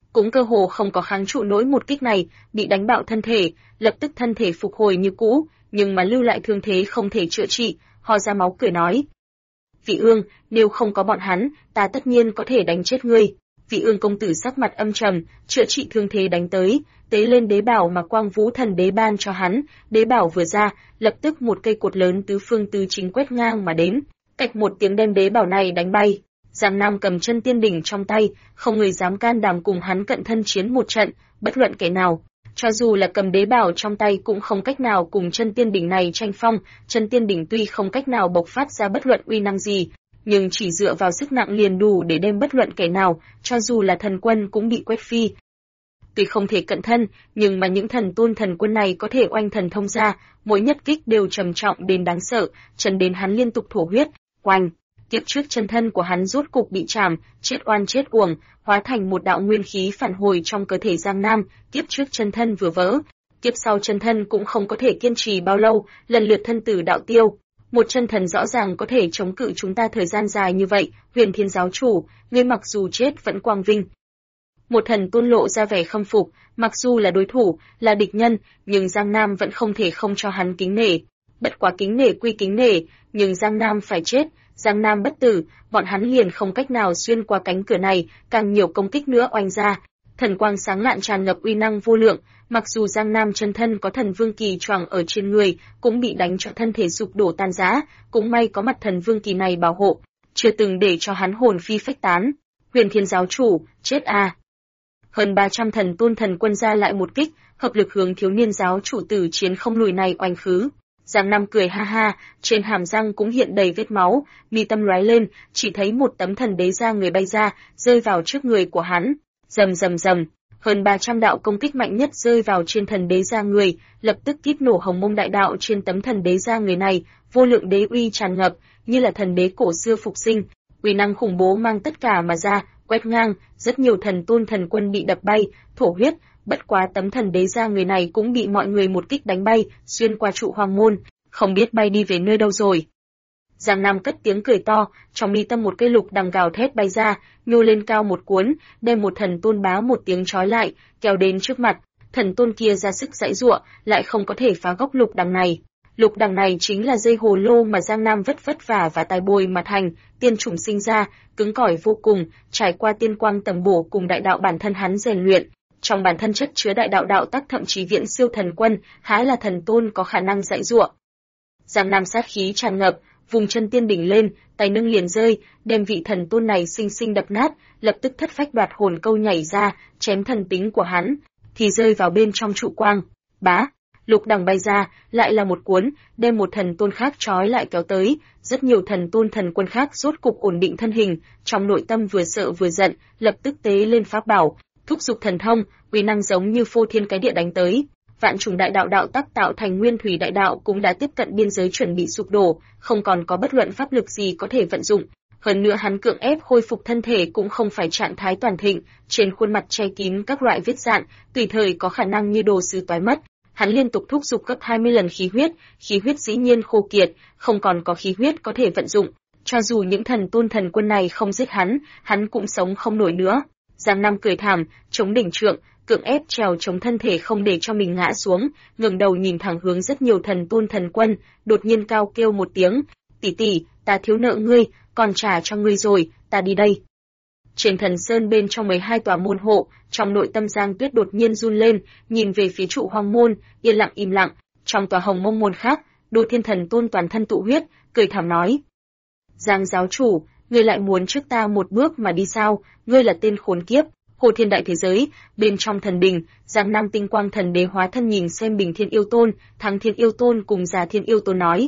cũng cơ hồ không có kháng trụ nổi một kích này, bị đánh bạo thân thể, lập tức thân thể phục hồi như cũ, nhưng mà lưu lại thương thế không thể chữa trị, ho ra máu cười nói: Vị Ương, nếu không có bọn hắn, ta tất nhiên có thể đánh chết ngươi. Vị Ương công tử sắc mặt âm trầm, chữa trị thương thế đánh tới, tế lên đế bảo mà Quang Vũ Thần Đế ban cho hắn, đế bảo vừa ra, lập tức một cây cột lớn tứ phương tứ chính quét ngang mà đến, cạch một tiếng đem đế bảo này đánh bay. Giang Nam cầm chân tiên đỉnh trong tay, không người dám can đảm cùng hắn cận thân chiến một trận, bất luận kẻ nào. Cho dù là cầm đế bảo trong tay cũng không cách nào cùng chân tiên đỉnh này tranh phong, chân tiên đỉnh tuy không cách nào bộc phát ra bất luận uy năng gì, nhưng chỉ dựa vào sức nặng liền đủ để đem bất luận kẻ nào, cho dù là thần quân cũng bị quét phi. Tuy không thể cận thân, nhưng mà những thần tôn thần quân này có thể oanh thần thông ra, mỗi nhất kích đều trầm trọng đến đáng sợ, chấn đến hắn liên tục thổ huyết, oanh. Kiếp trước chân thân của hắn rốt cục bị chảm, chết oan chết uổng, hóa thành một đạo nguyên khí phản hồi trong cơ thể Giang Nam, kiếp trước chân thân vừa vỡ, kiếp sau chân thân cũng không có thể kiên trì bao lâu, lần lượt thân tử đạo tiêu. Một chân thần rõ ràng có thể chống cự chúng ta thời gian dài như vậy, Huyền Thiên giáo chủ, ngươi mặc dù chết vẫn quang vinh. Một thần tôn lộ ra vẻ khâm phục, mặc dù là đối thủ, là địch nhân, nhưng Giang Nam vẫn không thể không cho hắn kính nể. Bất quá kính nể quy kính nể, nhưng Giang Nam phải chết, Giang Nam bất tử, bọn hắn liền không cách nào xuyên qua cánh cửa này, càng nhiều công kích nữa oanh ra. Thần quang sáng lạn tràn ngập uy năng vô lượng, mặc dù Giang Nam chân thân có thần vương kỳ choàng ở trên người, cũng bị đánh cho thân thể sụp đổ tan rã, cũng may có mặt thần vương kỳ này bảo hộ, chưa từng để cho hắn hồn phi phách tán. Huyền Thiên giáo chủ, chết à! Hơn 300 thần tôn thần quân ra lại một kích, hợp lực hướng thiếu niên giáo chủ tử chiến không lùi này oanh khứ. Giang Nam cười ha ha, trên hàm răng cũng hiện đầy vết máu, mi tâm lóe lên, chỉ thấy một tấm thần đế ra người bay ra, rơi vào trước người của hắn. Rầm rầm rầm, hơn 300 đạo công kích mạnh nhất rơi vào trên thần đế ra người, lập tức kíp nổ hồng mông đại đạo trên tấm thần đế ra người này, vô lượng đế uy tràn ngập, như là thần đế cổ xưa phục sinh, uy năng khủng bố mang tất cả mà ra, quét ngang, rất nhiều thần tôn thần quân bị đập bay, thổ huyết. Bất quá tấm thần đế ra người này cũng bị mọi người một kích đánh bay, xuyên qua trụ hoàng môn, không biết bay đi về nơi đâu rồi. Giang Nam cất tiếng cười to, trong mi tâm một cây lục đằng gào thét bay ra, nhô lên cao một cuốn, đem một thần tôn bá một tiếng trói lại, kéo đến trước mặt. Thần tôn kia ra sức giãy giụa, lại không có thể phá gốc lục đằng này. Lục đằng này chính là dây hồ lô mà Giang Nam vất vả và tài bồi mà thành, tiên chủng sinh ra, cứng cỏi vô cùng, trải qua tiên quang tầm bổ cùng đại đạo bản thân hắn rèn luyện. Trong bản thân chất chứa đại đạo đạo tắc thậm chí viễn siêu thần quân, há là thần tôn có khả năng giãy giụa. Giang Nam sát khí tràn ngập, vùng chân tiên đỉnh lên, tay nâng liền rơi, đem vị thần tôn này sinh sinh đập nát, lập tức thất phách đoạt hồn câu nhảy ra, chém thần tính của hắn, thì rơi vào bên trong trụ quang. Bá, lục đằng bay ra, lại là một cuốn, đem một thần tôn khác trói lại kéo tới, rất nhiều thần tôn thần quân khác rốt cục ổn định thân hình, trong nội tâm vừa sợ vừa giận, lập tức tế lên pháp bảo, thúc giục thần thông, uy năng giống như phô thiên cái địa đánh tới. Vạn trùng đại đạo đạo tắc tạo thành nguyên thủy đại đạo cũng đã tiếp cận biên giới chuẩn bị sụp đổ, không còn có bất luận pháp lực gì có thể vận dụng. Hơn nữa hắn cưỡng ép khôi phục thân thể cũng không phải trạng thái toàn thịnh, trên khuôn mặt che kín các loại vết rạn, tùy thời có khả năng như đồ sứ toái mất. Hắn liên tục thúc giục gấp 20 lần khí huyết dĩ nhiên khô kiệt, không còn có khí huyết có thể vận dụng. Cho dù những thần tôn thần quân này không giết hắn cũng sống không nổi nữa. Giang Nam cười thảm, chống đỉnh trượng, cưỡng ép trèo chống thân thể không để cho mình ngã xuống, ngẩng đầu nhìn thẳng hướng rất nhiều thần tôn thần quân, đột nhiên cao kêu một tiếng, tỷ tỷ, ta thiếu nợ ngươi, còn trả cho ngươi rồi, ta đi đây. Trên thần sơn bên trong 12 tòa môn hộ, trong nội tâm Giang Tuyết đột nhiên run lên, nhìn về phía trụ hoang môn, yên lặng im lặng. Trong tòa hồng mông môn khác, Đô Thiên Thần Tôn toàn thân tụ huyết, cười thảm nói: Giang giáo chủ, ngươi lại muốn trước ta một bước mà đi sao? Ngươi là tên khốn kiếp. Hồ Thiên đại thế giới, bên trong thần đình, Giang Nam tinh quang thần đế hóa thân nhìn xem Bình Thiên Yêu Tôn, Thắng Thiên Yêu Tôn cùng Già Thiên Yêu Tôn nói: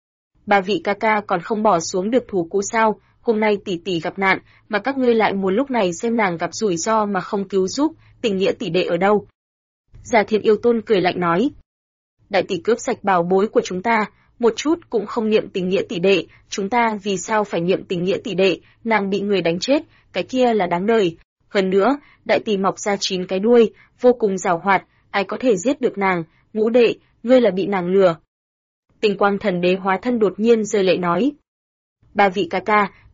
Ba vị ca ca còn không bỏ xuống được thủ cũ sao? Hôm nay tỷ tỷ gặp nạn, mà các ngươi lại muốn lúc này xem nàng gặp rủi ro mà không cứu giúp, tình nghĩa tỷ đệ ở đâu? Già Thiên Yêu Tôn cười lạnh nói: Đại tỷ cướp sạch bảo bối của chúng ta, một chút cũng không niệm tình nghĩa tỷ đệ, chúng ta vì sao phải niệm tình nghĩa tỷ đệ? Nàng bị người đánh chết, cái kia là đáng đời. Hơn nữa, đại tỷ mọc ra 9 cái đuôi, vô cùng giàu hoạt, ai có thể giết được nàng? Ngũ đệ, ngươi là bị nàng lừa. Tinh quang thần đế hóa thân đột nhiên rơi lệ nói: Ba vị ca ca,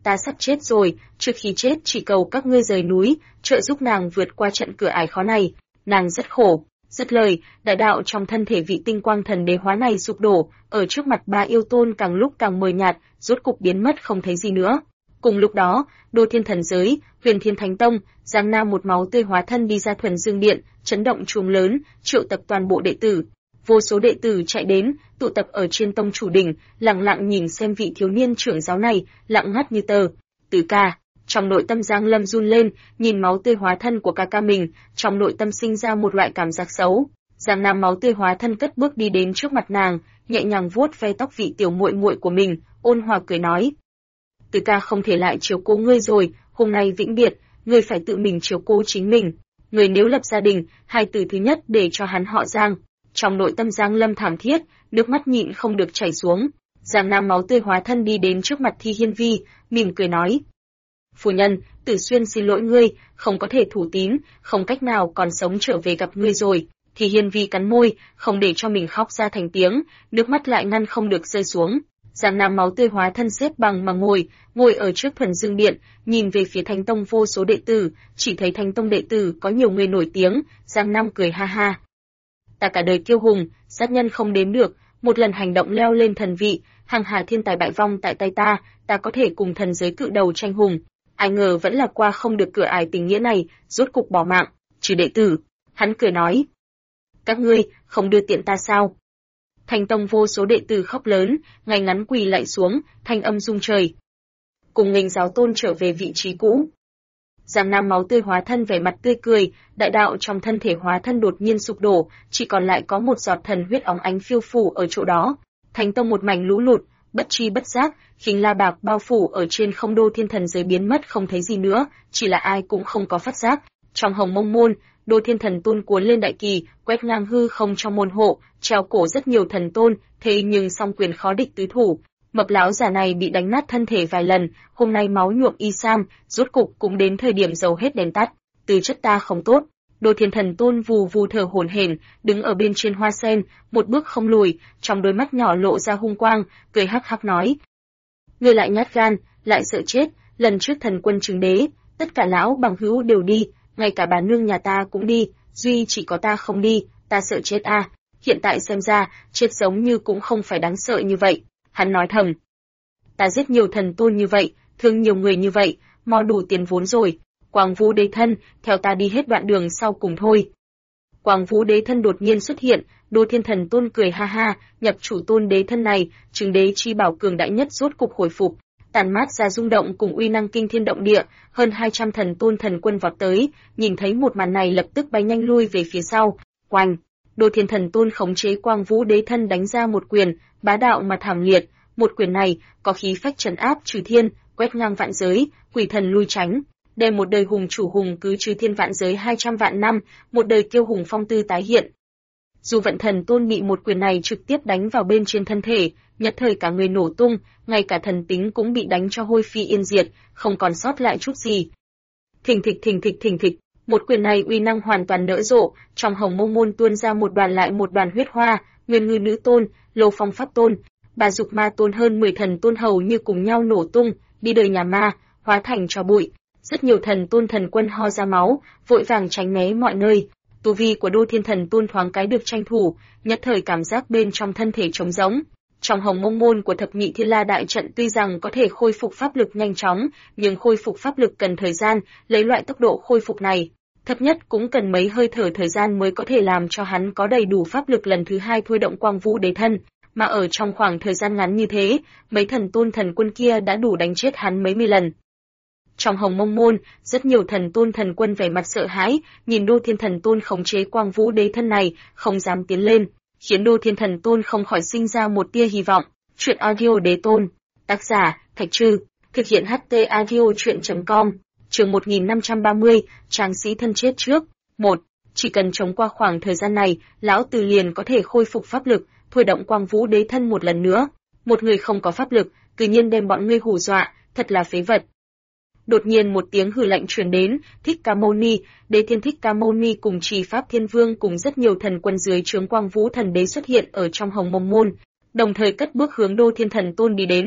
ta sắp chết rồi, trước khi chết chỉ cầu các ngươi rời núi, trợ giúp nàng vượt qua trận cửa ải khó này, nàng rất khổ. Dứt lời, đại đạo trong thân thể vị tinh quang thần đế hóa này sụp đổ, ở trước mặt ba yêu tôn càng lúc càng mờ nhạt, rốt cục biến mất không thấy gì nữa. Cùng lúc đó, Đô Thiên Thần Giới, Huyền Thiên Thánh Tông, Giang Nam một máu tươi hóa thân đi ra Thuần Dương Điện, chấn động chuông lớn, triệu tập toàn bộ đệ tử. Vô số đệ tử chạy đến, tụ tập ở trên tông chủ đỉnh, lặng lặng nhìn xem vị thiếu niên trưởng giáo này, lặng ngắt như tờ. Từ ca, trong nội tâm Giang Lâm run lên, nhìn máu tươi hóa thân của ca ca mình, trong nội tâm sinh ra một loại cảm giác xấu. Giang Nam máu tươi hóa thân cất bước đi đến trước mặt nàng, nhẹ nhàng vuốt ve tóc vị tiểu muội muội của mình, ôn hòa cười nói: Từ ca không thể lại chiếu cố ngươi rồi, hôm nay vĩnh biệt, ngươi phải tự mình chiếu cố chính mình. Ngươi nếu lập gia đình, hai từ thứ nhất để cho hắn họ Giang. Trong nội tâm Giang Lâm thảm thiết, nước mắt nhịn không được chảy xuống. Giang Nam máu tươi hóa thân đi đến trước mặt Thi Hiên Vi, mỉm cười nói: Phu nhân, Tử Xuyên xin lỗi ngươi, không có thể thủ tín, không cách nào còn sống trở về gặp ngươi rồi. Thi Hiên Vi cắn môi, không để cho mình khóc ra thành tiếng, nước mắt lại ngăn không được rơi xuống. Giang Nam máu tươi hóa thân xếp bằng mà ngồi ở trước Thuần Dương Điện, nhìn về phía Thánh Tông vô số đệ tử, chỉ thấy Thánh Tông đệ tử có nhiều người nổi tiếng. Giang Nam cười ha ha: Ta cả đời kiêu hùng, sát nhân không đếm được, một lần hành động leo lên thần vị, hàng hà thiên tài bại vong tại tay ta có thể cùng thần giới cự đầu tranh hùng. Ai ngờ vẫn là qua không được cửa ải tình nghĩa này, rốt cục bỏ mạng, trừ đệ tử. Hắn cười nói: Các ngươi không đưa tiện ta sao? Thành Tông vô số đệ tử khóc lớn, ngay ngắn quỳ lạy xuống, thanh âm rung trời. Cùng nghênh giáo tôn trở về vị trí cũ. Giang Nam máu tươi hóa thân vẻ mặt tươi cười, đại đạo trong thân thể hóa thân đột nhiên sụp đổ, chỉ còn lại có một giọt thần huyết óng ánh phiêu phù ở chỗ đó. Thánh Tông một mảnh lũ lụt, bất tri bất giác, khinh la bạc bao phủ ở trên không Đô Thiên Thần Giới biến mất không thấy gì nữa, chỉ là ai cũng không có phát giác. Trong Hồng Mông Môn, Đô Thiên Thần Tôn cuốn lên đại kỳ, quét ngang hư không trong môn hộ, treo cổ rất nhiều thần tôn, thế nhưng song quyền khó địch tứ thủ. Mập lão già này bị đánh nát thân thể vài lần, hôm nay máu nhuộm y sam, rốt cục cũng đến thời điểm dầu hết đèn tắt. Tư chất ta không tốt. Đô Thiên Thần Tôn vù vù thở hổn hển, đứng ở bên trên hoa sen, một bước không lùi, trong đôi mắt nhỏ lộ ra hung quang, cười hắc hắc nói: Ngươi lại nhát gan, lại sợ chết, lần trước thần quân chứng đế, tất cả lão bằng hữu đều đi, ngay cả bà nương nhà ta cũng đi, duy chỉ có ta không đi, ta sợ chết a. Hiện tại xem ra, chết giống như cũng không phải đáng sợ như vậy. Hắn nói thầm: Ta giết nhiều thần tôn như vậy, thương nhiều người như vậy, mò đủ tiền vốn rồi. Quang Vũ Đế Thân, theo ta đi hết đoạn đường sau cùng thôi. Quang Vũ Đế Thân đột nhiên xuất hiện, Đô Thiên Thần Tôn cười ha ha, nhập chủ tôn đế thân này, chứng đế chi bảo cường đại nhất rốt cục hồi phục, tàn mát ra rung động cùng uy năng kinh thiên động địa, hơn 200 thần tôn thần quân vọt tới, nhìn thấy một màn này lập tức bay nhanh lui về phía sau. Oanh! Đô Thiên Thần Tôn khống chế Quang Vũ Đế Thân đánh ra một quyền, bá đạo mà thảm liệt, một quyền này có khí phách trấn áp trừ thiên, quét ngang vạn giới, quỷ thần lui tránh, đem một đời hùng chủ hùng cứ trừ thiên vạn giới 200 vạn năm, một đời kiêu hùng phong tư tái hiện. Dù Vận Thần Tôn bị một quyền này trực tiếp đánh vào bên trên thân thể, nhất thời cả người nổ tung, ngay cả thần tính cũng bị đánh cho hôi phi yên diệt, không còn sót lại chút gì. Thình thịch, một quyền này uy năng hoàn toàn nở rộ, trong Hồng Mông Môn tuôn ra một đoàn lại một đoàn huyết hoa, Nguyên Ngư Nữ Tôn, Lô Phong Pháp Tôn, Bà Dục Ma Tôn hơn 10 thần tôn hầu như cùng nhau nổ tung, đi đời nhà ma, hóa thành tro bụi. Rất nhiều thần tôn thần quân ho ra máu, vội vàng tránh né mọi nơi. Tu vi của Đô Thiên Thần Tôn thoáng cái được tranh thủ, nhất thời cảm giác bên trong thân thể trống rỗng. Trong Hồng Mông Môn của Thập Nhị Thiên La đại trận tuy rằng có thể khôi phục pháp lực nhanh chóng, nhưng khôi phục pháp lực cần thời gian, lấy loại tốc độ khôi phục này, thấp nhất cũng cần mấy hơi thở thời gian mới có thể làm cho hắn có đầy đủ pháp lực lần thứ hai thôi động Quang Vũ Đế Thân, mà ở trong khoảng thời gian ngắn như thế, mấy thần tôn thần quân kia đã đủ đánh chết hắn mấy mươi lần. Trong Hồng Mông Môn, rất nhiều thần tôn thần quân vẻ mặt sợ hãi, nhìn Đô Thiên Thần Tôn khống chế Quang Vũ Đế Thân này, không dám tiến lên, khiến Đô Thiên Thần Tôn không khỏi sinh ra một tia hy vọng. Truyện audio Đế Tôn, tác giả Thạch Trư, thực hiện HT audio truyện.com, chương 1530, tráng sĩ thân chết trước. 1. Chỉ cần chống qua khoảng thời gian này, lão tử liền có thể khôi phục pháp lực, thôi động Quang Vũ Đế Thân một lần nữa. Một người không có pháp lực, tự nhiên đem bọn ngươi hù dọa, thật là phế vật. Đột nhiên một tiếng hừ lạnh truyền đến, Thích Ca Mâu Ni, Đế Thiên Thích Ca Mâu Ni cùng Trì Pháp Thiên Vương cùng rất nhiều thần quân dưới trướng Quang Vũ Thần Đế xuất hiện ở trong Hồng Mông Môn, đồng thời cất bước hướng Đô Thiên Thần Tôn đi đến.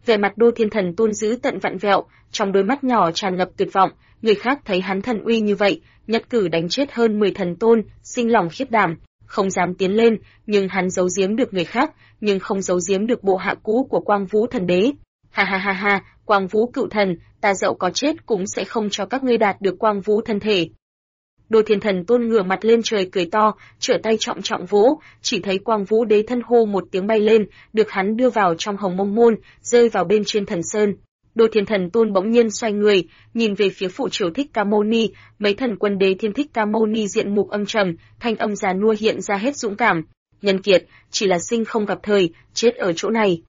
Vẻ mặt Đô Thiên Thần Tôn giữ tận vặn vẹo, trong đôi mắt nhỏ tràn ngập tuyệt vọng, người khác thấy hắn thần uy như vậy, nhất cử đánh chết hơn 10 thần tôn, sinh lòng khiếp đảm, không dám tiến lên, nhưng hắn giấu giếm được người khác, nhưng không giấu giếm được bộ hạ cũ của Quang Vũ Thần Đế. Ha ha ha ha, Quang Vũ cựu thần, ta dẫu có chết cũng sẽ không cho các ngươi đạt được Quang Vũ thân thể. Đô Thiên Thần Tôn ngửa mặt lên trời cười to, trở tay trọng trọng vỗ, chỉ thấy Quang Vũ Đế thân hô một tiếng bay lên, được hắn đưa vào trong Hồng Mông Môn, rơi vào bên trên thần sơn. Đô Thiên Thần Tôn bỗng nhiên xoay người, nhìn về phía phụ triều Thích Ca Mâu Ni, mấy thần quân đế thiên Thích Ca Mâu Ni diện mục âm trầm, thanh âm già nua hiện ra hết dũng cảm. Nhân kiệt, chỉ là sinh không gặp thời, chết ở chỗ này.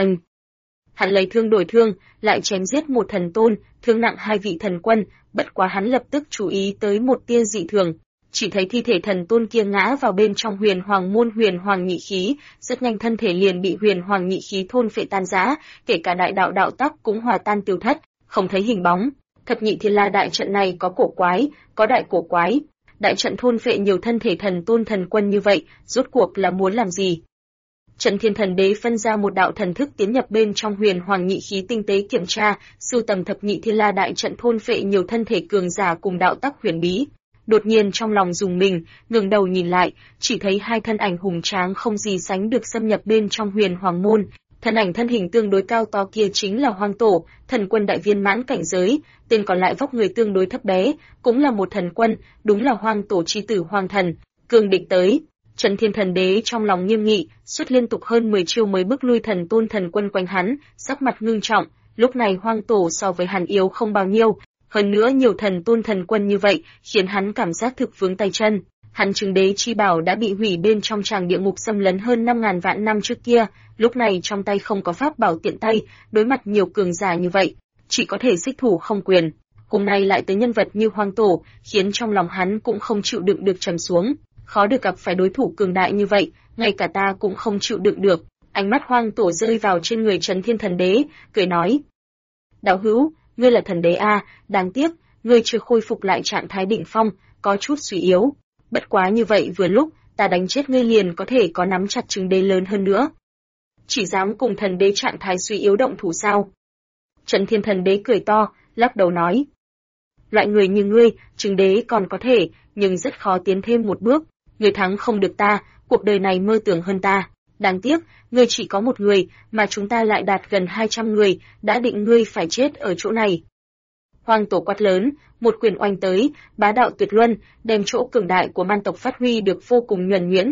Hắn lấy thương đổi thương, lại chém giết một thần tôn, thương nặng 2 vị thần quân, bất quá hắn lập tức chú ý tới một tia dị thường. Chỉ thấy thi thể thần tôn kia ngã vào bên trong huyền hoàng môn huyền hoàng nhị khí, rất nhanh thân thể liền bị huyền hoàng nhị khí thôn phệ tan rã, kể cả đại đạo đạo tắc cũng hòa tan tiêu thất, không thấy hình bóng. Thập nhị thiên la đại trận này có cổ quái, có đại cổ quái. Đại trận thôn phệ nhiều thân thể thần tôn thần quân như vậy, rốt cuộc là muốn làm gì? Trấn Thiên Thần Đế phân ra một đạo thần thức tiến nhập bên trong huyền hoàng nhị khí tinh tế kiểm tra, sưu tầm thập nhị thiên la đại trận thôn phệ nhiều thân thể cường giả cùng đạo tắc huyền bí. Đột nhiên trong lòng rùng mình, ngẩng đầu nhìn lại, chỉ thấy 2 thân ảnh hùng tráng không gì sánh được xâm nhập bên trong huyền hoàng môn. Thân ảnh thân hình tương đối cao to kia chính là Hoang Tổ, thần quân đại viên mãn cảnh giới, tên còn lại vóc người tương đối thấp bé, cũng là một thần quân, đúng là Hoang Tổ chi tử Hoàng Thần. Cường địch tới. Trấn Thiên Thần Đế trong lòng nghiêm nghị, xuất liên tục hơn 10 chiêu mới bức lui thần tôn thần quân quanh hắn, sắc mặt ngưng trọng. Lúc này Hoang Tổ so với hắn yếu không bao nhiêu, hơn nữa nhiều thần tôn thần quân như vậy, khiến hắn cảm giác thực vướng tay chân. Hắn Trừng Đế chi bảo đã bị hủy bên trong tràng địa ngục xâm lấn hơn 5.000 vạn năm trước kia, lúc này trong tay không có pháp bảo tiện tay, đối mặt nhiều cường giả như vậy, chỉ có thể xích thủ không quyền. Hôm nay lại tới nhân vật như Hoang Tổ, khiến trong lòng hắn cũng không chịu đựng được trầm xuống. Khó được gặp phải đối thủ cường đại như vậy, ngay cả ta cũng không chịu đựng được. Ánh mắt Hoang Tổ rơi vào trên người Trấn Thiên Thần Đế, cười nói: Đạo hữu, ngươi là thần đế a, đáng tiếc, ngươi chưa khôi phục lại trạng thái đỉnh phong, có chút suy yếu. Bất quá như vậy vừa lúc, ta đánh chết ngươi liền có thể có nắm chặt Trừng Đế lớn hơn nữa. Chỉ dám cùng thần đế trạng thái suy yếu động thủ sao? Trấn Thiên Thần Đế cười to, lắc đầu nói: Loại người như ngươi, Trừng Đế còn có thể, nhưng rất khó tiến thêm một bước. Ngươi thắng không được ta, cuộc đời này mơ tưởng hơn ta. Đáng tiếc, ngươi chỉ có một người, mà chúng ta lại đạt gần 200 người, đã định ngươi phải chết ở chỗ này. Hoang Tổ quát lớn, một quyền oanh tới, bá đạo tuyệt luân, đem chỗ cường đại của man tộc phát huy được vô cùng nhuần nhuyễn.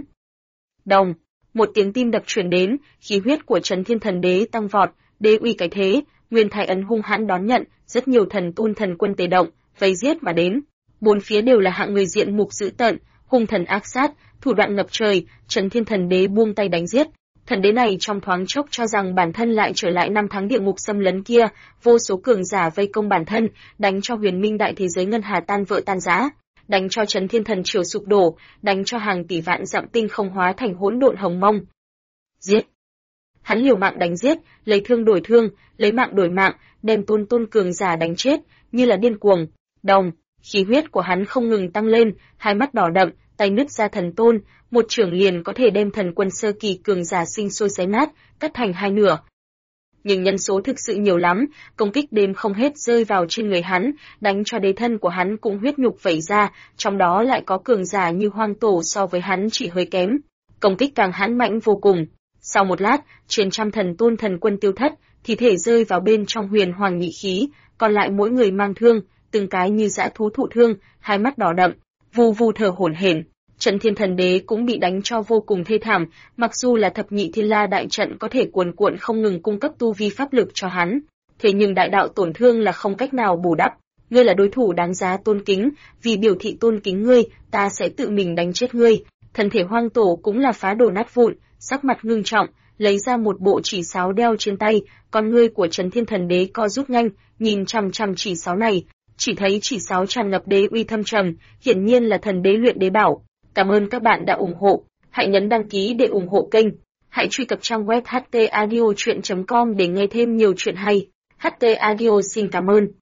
Đồng, một tiếng tim đập truyền đến, khí huyết của Trấn Thiên Thần Đế tăng vọt, đế uy cái thế, nguyên thái ấn hung hãn đón nhận, rất nhiều thần tôn thần quân tề động, vây giết mà đến. Bốn phía đều là hạng người diện mục dữ tợn, hung thần ác sát, thủ đoạn ngập trời, Trấn Thiên Thần Đế buông tay đánh giết. Thần đế này trong thoáng chốc cho rằng bản thân lại trở lại năm tháng địa ngục xâm lấn kia, vô số cường giả vây công bản thân, đánh cho huyền minh đại thế giới ngân hà tan vỡ tan rã, đánh cho Trấn Thiên Thần triều sụp đổ, đánh cho hàng tỷ vạn dặm tinh không hóa thành hỗn độn hồng mông. Giết! Hắn liều mạng đánh giết, lấy thương đổi thương, lấy mạng đổi mạng, đem tôn cường giả đánh chết, như là điên cuồng. Đồng, khí huyết của hắn không ngừng tăng lên, hai mắt đỏ đậm, tay nứt ra thần tôn, một chưởng liền có thể đem thần quân sơ kỳ cường giả sinh sôi xé nát, cắt thành hai nửa. Nhưng nhân số thực sự nhiều lắm, công kích đêm không hết rơi vào trên người hắn, đánh cho đế thân của hắn cũng huyết nhục vẩy ra, trong đó lại có cường giả như Hoang Tổ so với hắn chỉ hơi kém. Công kích càng hãn mãnh vô cùng. Sau một lát, trên trăm thần tôn thần quân tiêu thất, thi thể rơi vào bên trong huyền hoàng nhị khí, còn lại mỗi người mang thương, từng cái như dã thú thụ thương, hai mắt đỏ đậm, vù vù thở hổn hển. Trấn Thiên Thần Đế cũng bị đánh cho vô cùng thê thảm, mặc dù là thập nhị thiên la đại trận có thể cuồn cuộn không ngừng cung cấp tu vi pháp lực cho hắn, thế nhưng đại đạo tổn thương là không cách nào bù đắp. Ngươi là đối thủ đáng giá tôn kính, vì biểu thị tôn kính ngươi, ta sẽ tự mình đánh chết ngươi. Thân thể Hoang Tổ cũng là phá đổ nát vụn, sắc mặt ngưng trọng, lấy ra một bộ chỉ sáo đeo trên tay, con ngươi của Trấn Thiên Thần Đế co rút nhanh, nhìn chằm chằm chỉ sáo này, chỉ thấy chỉ sáo tràn ngập đế uy thâm trầm, hiển nhiên là thần đế luyện đế bảo. Cảm ơn các bạn đã ủng hộ, hãy nhấn đăng ký để ủng hộ kênh, hãy truy cập trang web htaudio.com để nghe thêm nhiều chuyện hay. HT Audio xin cảm ơn.